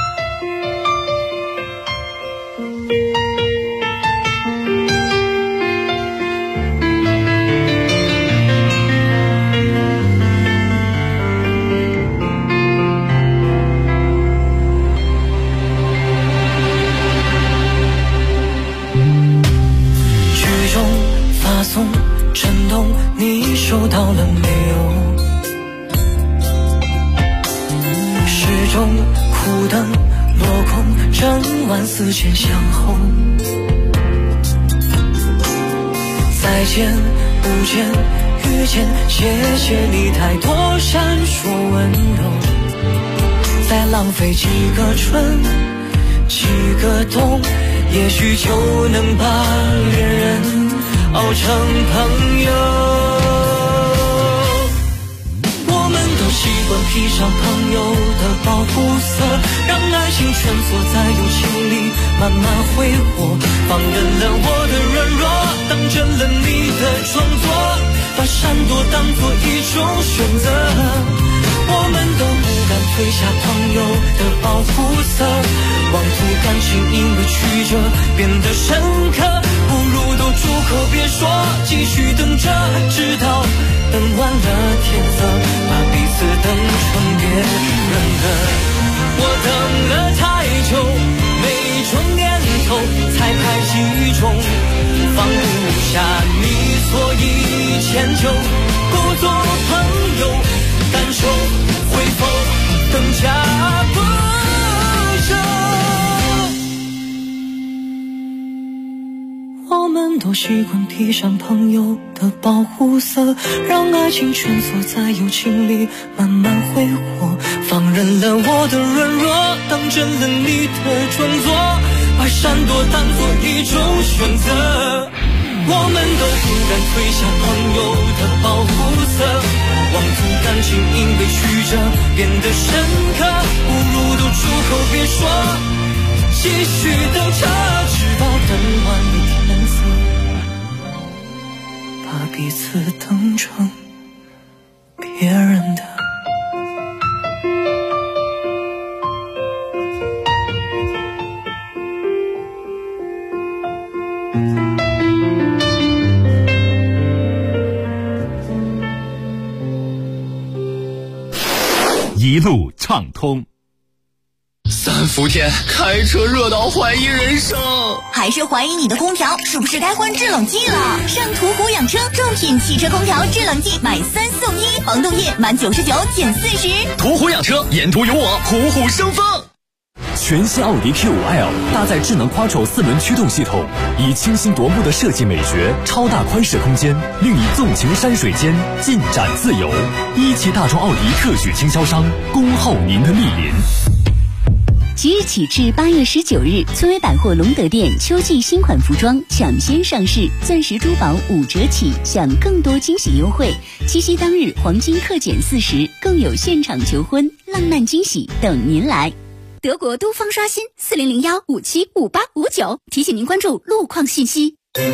震动，你收到了没有？时钟苦等落空，整晚思前想后。再见不见遇见，谢谢你太多闪烁温柔，再浪费几个春几个冬，也许就能把恋人熬成朋友。我们都习惯披上朋友的保护色，让爱情蜷缩在友情里慢慢挥霍，放任了我的软弱，当真了你的装作，把闪躲当作一种选择。我们都不敢褪下朋友的保护色，妄图感情因为曲折变得深刻，不如都住口别说，继续等着，直到等完了天色，把彼此等成别人的。我等了太久，每种念头才排几种，放不下你所以迁就，故作朋友，感受会否更加不舍？我们都习惯披上朋友的保护色，让爱情蜷缩在友情里慢慢挥霍，放任了我的软弱，当真了你的装作，把闪躲当作一种选择。我们都不敢褪下朋友的保护色，妄图感情因为曲折变得深刻，不如都住口别说，继续等着，直到等完了天色，把彼此等成别人的。 一路畅通。 三伏天开车热到怀疑人生， 还是怀疑你的空调是不是该换制冷剂了？上途虎养车正品汽车空调制冷剂买3送1，防冻液满99减40。 途虎养车，沿途有我，虎虎生风。 全新奥迪Q5L 搭载智能 Quattro 4轮驱动系统，以清新夺目的设计美学、超大宽适空间，令你纵情山水间，尽展自由。一汽大众奥迪特许经销商，恭候您的莅临。 即日起至8月19日，村威百货隆德店秋季新款服装抢先上市，钻石珠宝5折起，享更多惊喜优惠。七夕当日黄金特减40%，更有现场求婚、浪漫惊喜等您来。 德国都方刷新4001575859，提醒您关注路况信息。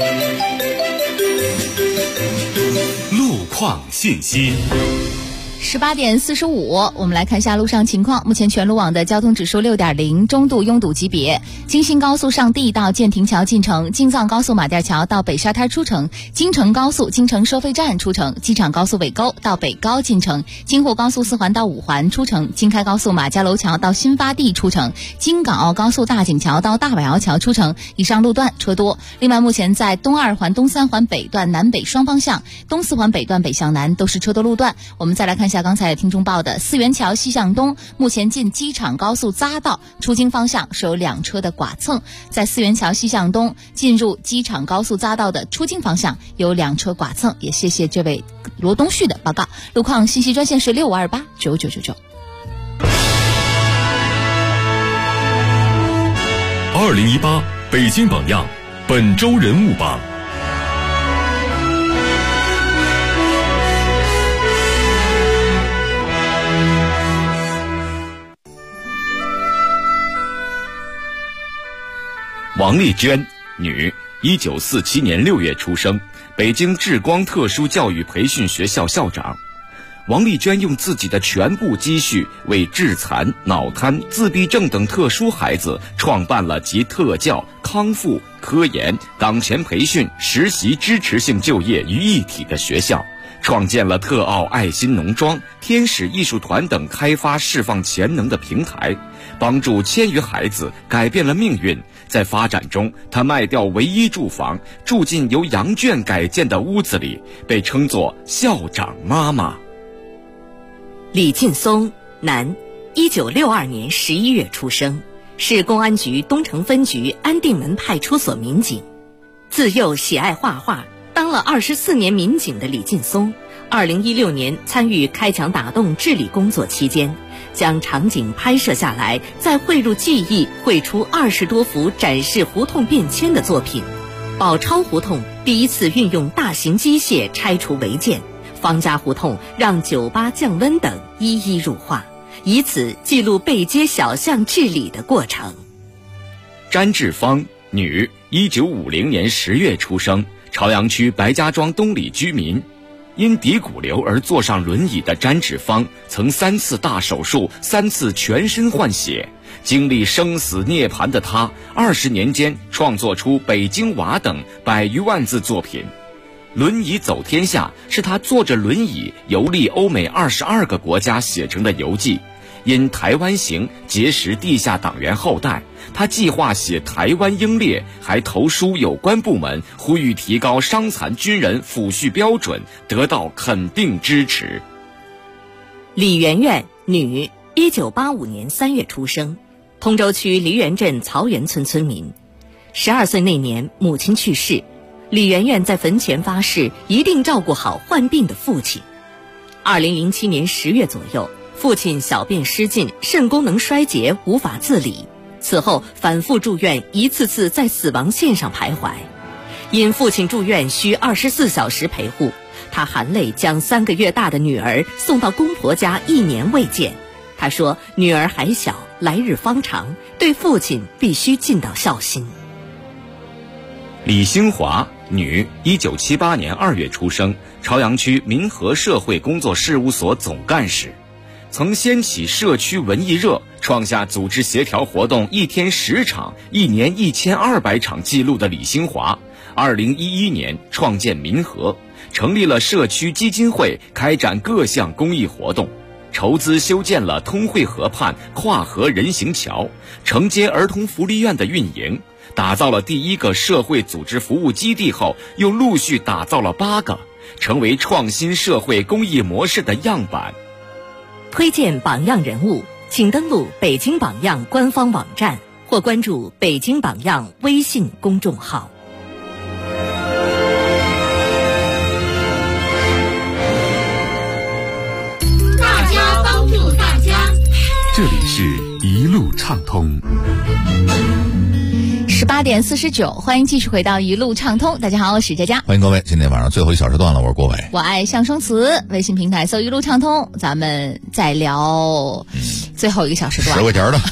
路况信息。 18点45，我们来看一下路上情况。目前全路网的交通指数6.0，中度拥堵级别。京新高速上地到建亭桥进城，京藏高速马甸桥到北沙滩出城，京承高速京承收费站出城，机场高速尾沟到北高进城，京沪高速4环到5环出城，京开高速马家楼桥到新发地出城，京港澳高速大井桥到大柏窑桥出城。以上路段车多。另外，目前在东2环、东3环北段南北双方向、东4环北段北向南都是车多路段。我们再来看一下刚才听众报的四元桥西向东，目前进机场高速匝道出京方向是有2车的剐蹭，在四元桥西向东进入机场高速匝道的出京方向有2车剐蹭。也谢谢这位罗东旭的报告。路况信息专线是65289999。 2018北京榜样本周人物榜。 王丽娟，女，1947年6月出生，北京智光特殊教育培训学校校长。王丽娟用自己的全部积蓄为致残、脑瘫、自闭症等特殊孩子创办了集特教、康复、科研、岗前培训、实习支持性就业于一体的学校，创建了特奥爱心农庄、天使艺术团等开发释放潜能的平台，帮助1000余孩子改变了命运。在发展中，他卖掉唯一住房，住进由羊圈改建的屋子里，被称作校长妈妈。 李劲松，男，1962年11月出生，市公安局东城分局安定门派出所民警。自幼喜爱画画，当了24年民警的李劲松，2016年参与开墙打洞治理工作期间，将场景拍摄下来，再汇入记忆，绘出20多幅展示胡同变迁的作品。宝钞胡同第一次运用大型机械拆除违建，方家胡同让酒吧降温等一一入画，以此记录背街小巷治理的过程。 詹志芳，女，1950年10月出生，朝阳区白家庄东里居民。因骶骨瘤而坐上轮椅的詹志芳，曾3次大手术，3次全身换血，经历生死涅槃的他，20年间创作出《北京娃》等100余万字作品。轮椅走天下是他坐着轮椅游历欧美22个国家写成的游记。因台湾行结识地下党员后代，他计划写台湾英烈，还投书有关部门，呼吁提高伤残军人抚恤标准，得到肯定支持。 李媛媛，女，1985年3月出生，通州区梨园镇曹园村村民。12岁那年母亲去世，李媛媛在坟前发誓一定照顾好患病的父亲。2007年10月左右，父亲小便失禁，肾功能衰竭，无法自理，此后反复住院，一次次在死亡线上徘徊。因父亲住院需24小时陪护，他含泪将3个月大的女儿送到公婆家1年未见。他说女儿还小，来日方长，对父亲必须尽到孝心。 李兴华，女，1978年2月出生，朝阳区民和社会工作事务所总干事。曾掀起社区文艺热，创下组织协调活动1天10场、1年1200场记录的李兴华，2011年创建民和，成立了社区基金会，开展各项公益活动，筹资修建了通惠河畔跨河人行桥，承接儿童福利院的运营，打造了第1个社会组织服务基地后，又陆续打造了8个，成为创新社会公益模式的样板。 推荐榜样人物， 请登录北京榜样官方网站或关注北京榜样微信公众号。 大家帮助大家， 这里是一路畅通。 18点49，欢迎继续回到一路畅通。大家好，我是佳佳， 欢迎各位。今天晚上最后一小时段了，我是郭伟。 我爱象声词，微信平台搜一路畅通，咱们再聊最后一个小时段。 10块钱的，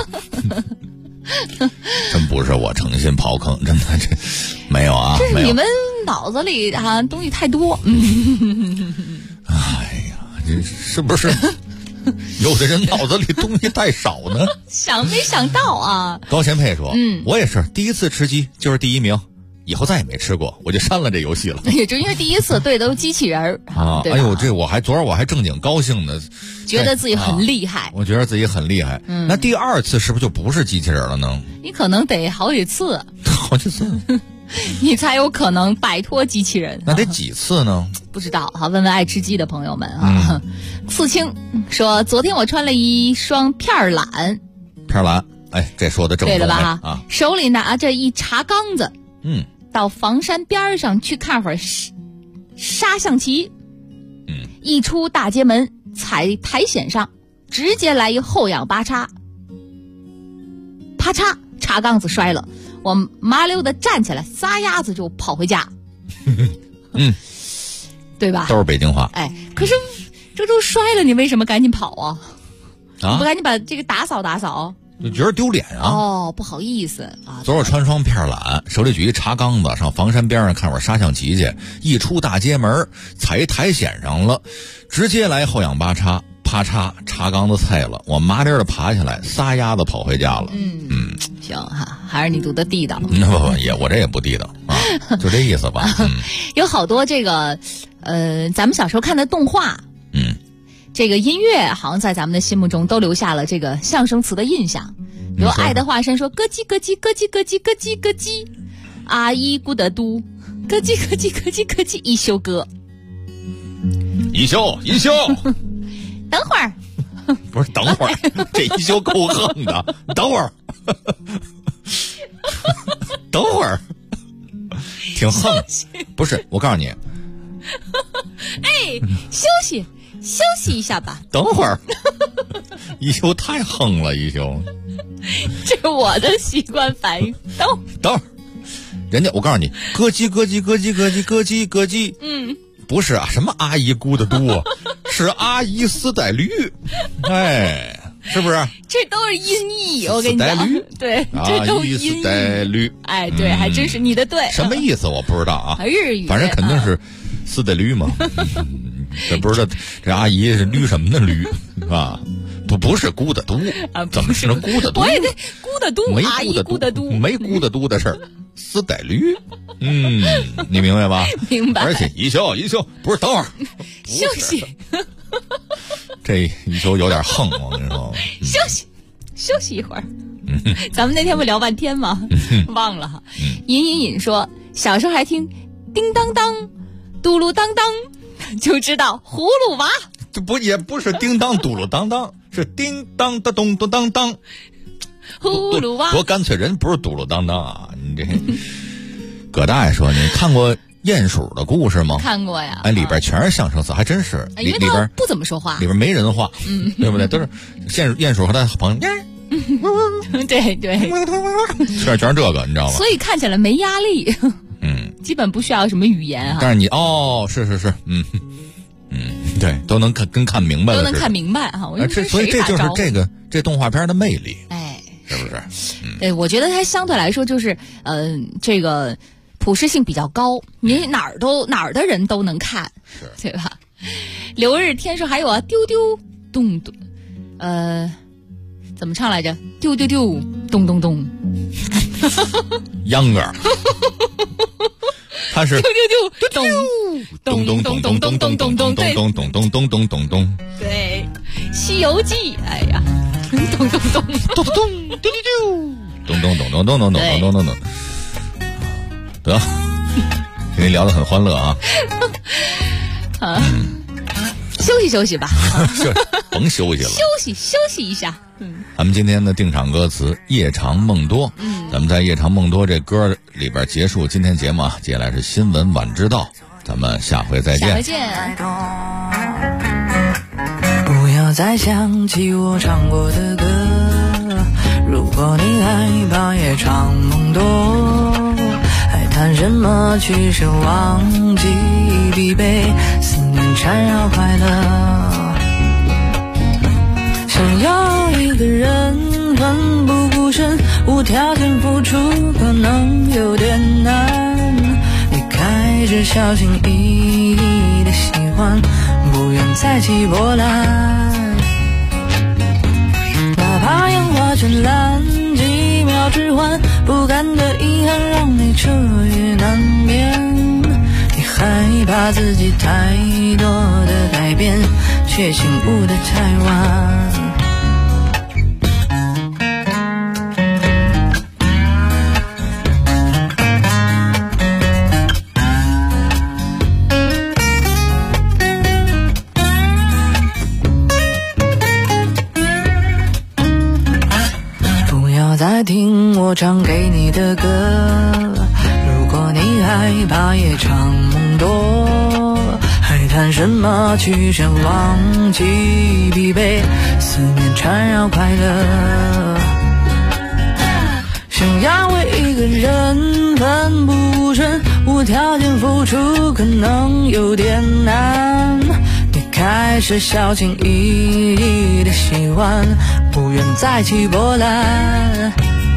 真不是我诚心刨坑，真的这没有啊。 这是你们脑子里东西太多。 哎呀，这是不是？有的人脑子里东西太少呢。 想没想到啊？ 高贤佩说：“我也是第一次吃鸡就是第1名，以后再也没吃过，我就删了这游戏了。” 也就因为第一次对都是机器人啊！ 哎呦，这昨儿我还正经高兴呢， 觉得自己很厉害。 我觉得自己很厉害。那第2次是不是就不是机器人了呢？ 你可能得好几次，你才有可能摆脱机器人。 那得几次呢？ 不知道问问爱吃鸡的朋友们啊。四清说，昨天我穿了一双片蓝， 哎，这说的正对了吧？ 啊， 手里拿着一茶缸子，到房山边上去看会儿沙象棋，一出大街门，踩苔藓上，直接来一后仰八叉，啪嚓，茶缸子摔了。我麻溜的站起来，撒丫子就跑回家。对吧？ 都是北京话。 哎，可是这都摔了，你为什么赶紧跑啊？你不赶紧把这个打扫打扫？ 就觉得丢脸啊！ 不好意思啊。 昨儿穿双片蓝，手里举一茶缸子，上房山边上看会儿沙象棋去。一出大街门，踩苔藓上了，直接来后仰八叉，啪嚓，茶缸子碎了。我麻溜的爬起来，撒丫子跑回家了。 行哈，还是你读的地道。 不，我这也不地道啊，就这意思吧。 有好多这个，咱们小时候看的动画，这个音乐好像在咱们的心目中都留下了这个象声词的印象。比如《爱的化身》说咯叽咯叽咯叽咯叽咯叽咯叽，阿姨咕的嘟，咯叽咯叽咯叽咯叽一休哥， 一休。 等会儿。 不是等会儿，这一休够横的。等会儿，等会儿，挺横。不是，我告诉你， 休息一下吧。 等会儿，一休太横了，一休。 这是我的习惯反应。等会儿，人家我告诉你，咯叽咯叽咯叽咯叽咯叽咯叽。不是啊，什么阿姨咕的嘟啊，是阿姨丝带驴，哎，是不是？ 这都是音译，我跟你讲，对，这都是音译。 丝带驴， 哎，对，还真是你的对。 什么意思我不知道啊， 日语， 反正肯定是丝带驴嘛。这不知道这阿姨是驴什么的驴啊？不是咕的嘟啊？怎么是咕的嘟？ 我也得咕的嘟，阿姨咕的嘟， 没咕的嘟的事儿。丝带驴，你明白吧？ 明白。 而且一休不是等会儿休息， 这一休有点横，我跟你说。 休息一会儿。咱们那天不聊半天吗？忘了哈。隐说，小时候还听叮当当、嘟噜当当，就知道葫芦娃。 这也不是叮当嘟噜当当，是叮当的咚咚当当。 葫芦娃多干脆，人不是嘟噜当当啊！你这葛大爷说，你看过鼹鼠的故事吗？ 看过呀。 哎，里边全是象声词，还真是。 因为他不怎么说话， 里边没人话，对不对？都是鼹鼠和他朋友。 对， 全是这个，你知道吗？ 所以看起来没压力。基本不需要什么语言啊。 但是你是，对，都能看明白了， 都能看明白哈。 所以这就是这动画片的魅力，是不是？ 对，我觉得它相对来说就是这个普适性比较高，你哪儿的人都能看，对吧？刘日天说还有啊，丢丢咚咚，怎么唱来着？丢丢丢咚咚咚， 秧歌。他是丢丢丢咚咚咚咚咚咚咚咚咚咚咚咚咚咚咚咚。 对，《西游记》哎呀，咚咚咚咚咚咚丢丢丢咚咚咚咚咚咚咚咚咚咚。得，今天聊得很欢乐啊。 休息休息吧， 甭休息了， 休息一下。 咱们今天的定场歌词《夜长梦多》，咱们在《夜长梦多》这歌里边结束今天节目啊。接下来是新闻晚知道，咱们下回再见。 下回见。 不要再想起我唱过的歌，如果你害怕夜长梦多，还谈什么去奢忘记疲惫，思念缠绕快乐。想要一个人奋不顾身，无条件付出可能有点难，你开始小心翼翼的喜欢，不愿再起波澜。哪怕烟花绚烂，几秒之欢，不甘的遗憾让你彻夜难眠。你害怕自己太多的改变，却醒悟的太晚。再听我唱给你的歌，如果你害怕夜长梦多，还谈什么去奢忘记疲惫，思念缠绕快乐。想要为一个人奋不顾身，无条件付出可能有点难，你开始小心翼翼的喜欢，不愿再起波澜。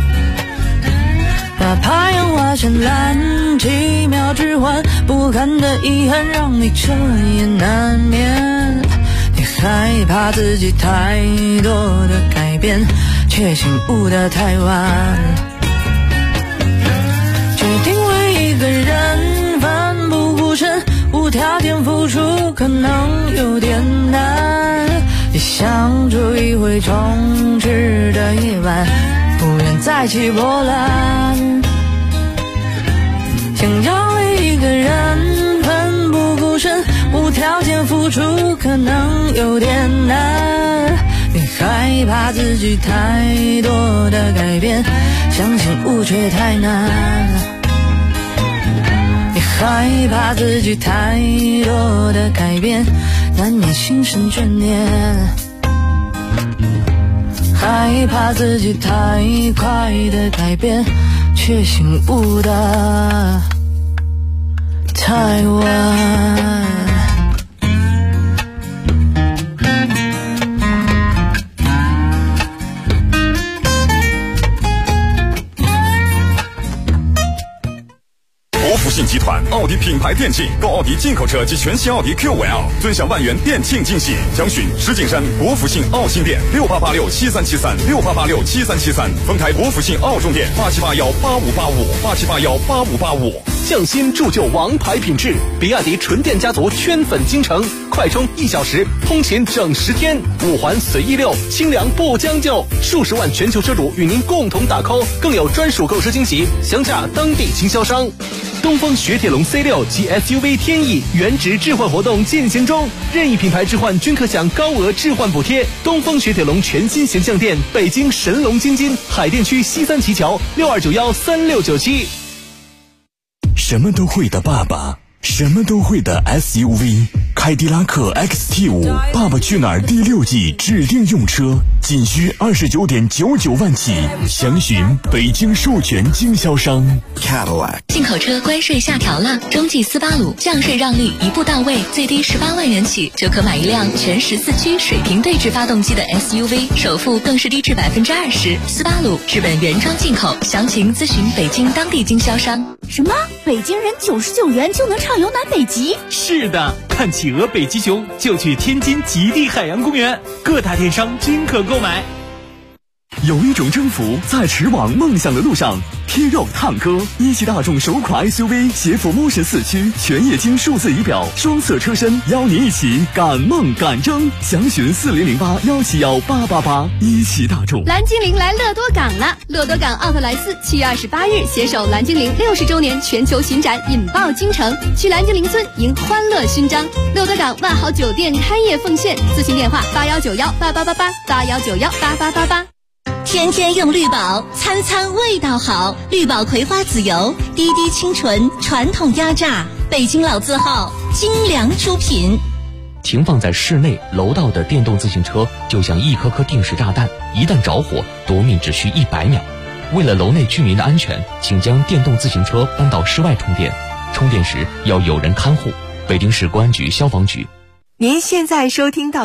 哪怕烟花绚烂，几秒之欢，不堪的遗憾让你彻夜难眠。你害怕自己太多的改变，却醒悟的太晚。决定为一个人奋不顾身，无条件付出可能有点难，你想住一回充实的夜晚，不愿再起波澜。想要为一个人奋不顾身，无条件付出可能有点难，你害怕自己太多的改变，相信悟却太难。你害怕自己太多的改变，难免心生眷恋，害怕自己太快的改变，却醒悟的太晚。 国福信集团奥迪品牌店庆，购奥迪进口车及全新奥迪 Q5L， 尊享万元店庆惊喜。详询石景山国福信奥新店68867373，68867373，丰台国福信奥中店87818585，87818585。 匠心铸就王牌品质，比亚迪纯电家族圈粉京城，快充1小时，通勤整10天，5环随意溜，清凉不将就，数十万全球车主与您共同打 call， 更有专属购车惊喜，详洽当地经销商。东风雪铁龙 C6 及 SUV 天翼原值置换活动进行中，任意品牌置换均可享高额置换补贴。东风雪铁龙全新形象店，北京神龙京津，海淀区西三旗桥，62913697。 什么都会的爸爸，什么都会的 SUV， 凯迪拉克 XT5 爸爸去哪儿第6季指定用车，仅需29.99万起，详询北京授权经销商。 进口车关税下调了，中继斯巴鲁降税让利一步到位，最低18万元起就可买一辆全14驱水平对置发动机的 SUV， 首付更是低至20%。斯巴鲁日本原装进口，详情咨询北京当地经销商。 什么？北京人99元就能畅游南北极？ 是的，看企鹅、北极熊就去天津极地海洋公园，各大电商均可购买。 有一种征服在驰往梦想的路上。贴肉探歌，一汽大众首款 SUV 携辅Motion4驱，全液晶数字仪表，双色车身，邀您一起赶梦赶征。详询4008-171-888。一汽大众。 蓝精灵来乐多港了！乐多港奥特莱斯7月28日携手蓝精灵60周年全球巡展，引爆京城，去蓝精灵村迎欢乐勋章。乐多港万豪酒店开业奉献，咨询电话8191888881918888。 天天用绿宝，餐餐味道好。绿宝葵花籽油，滴滴清纯，传统压榨，北京老字号，精良出品。 停放在室内楼道的电动自行车就像一颗颗定时炸弹，一旦着火，夺命只需100秒。为了楼内居民的安全，请将电动自行车搬到室外充电，充电时要有人看护。北京市公安局消防局。 您现在收听到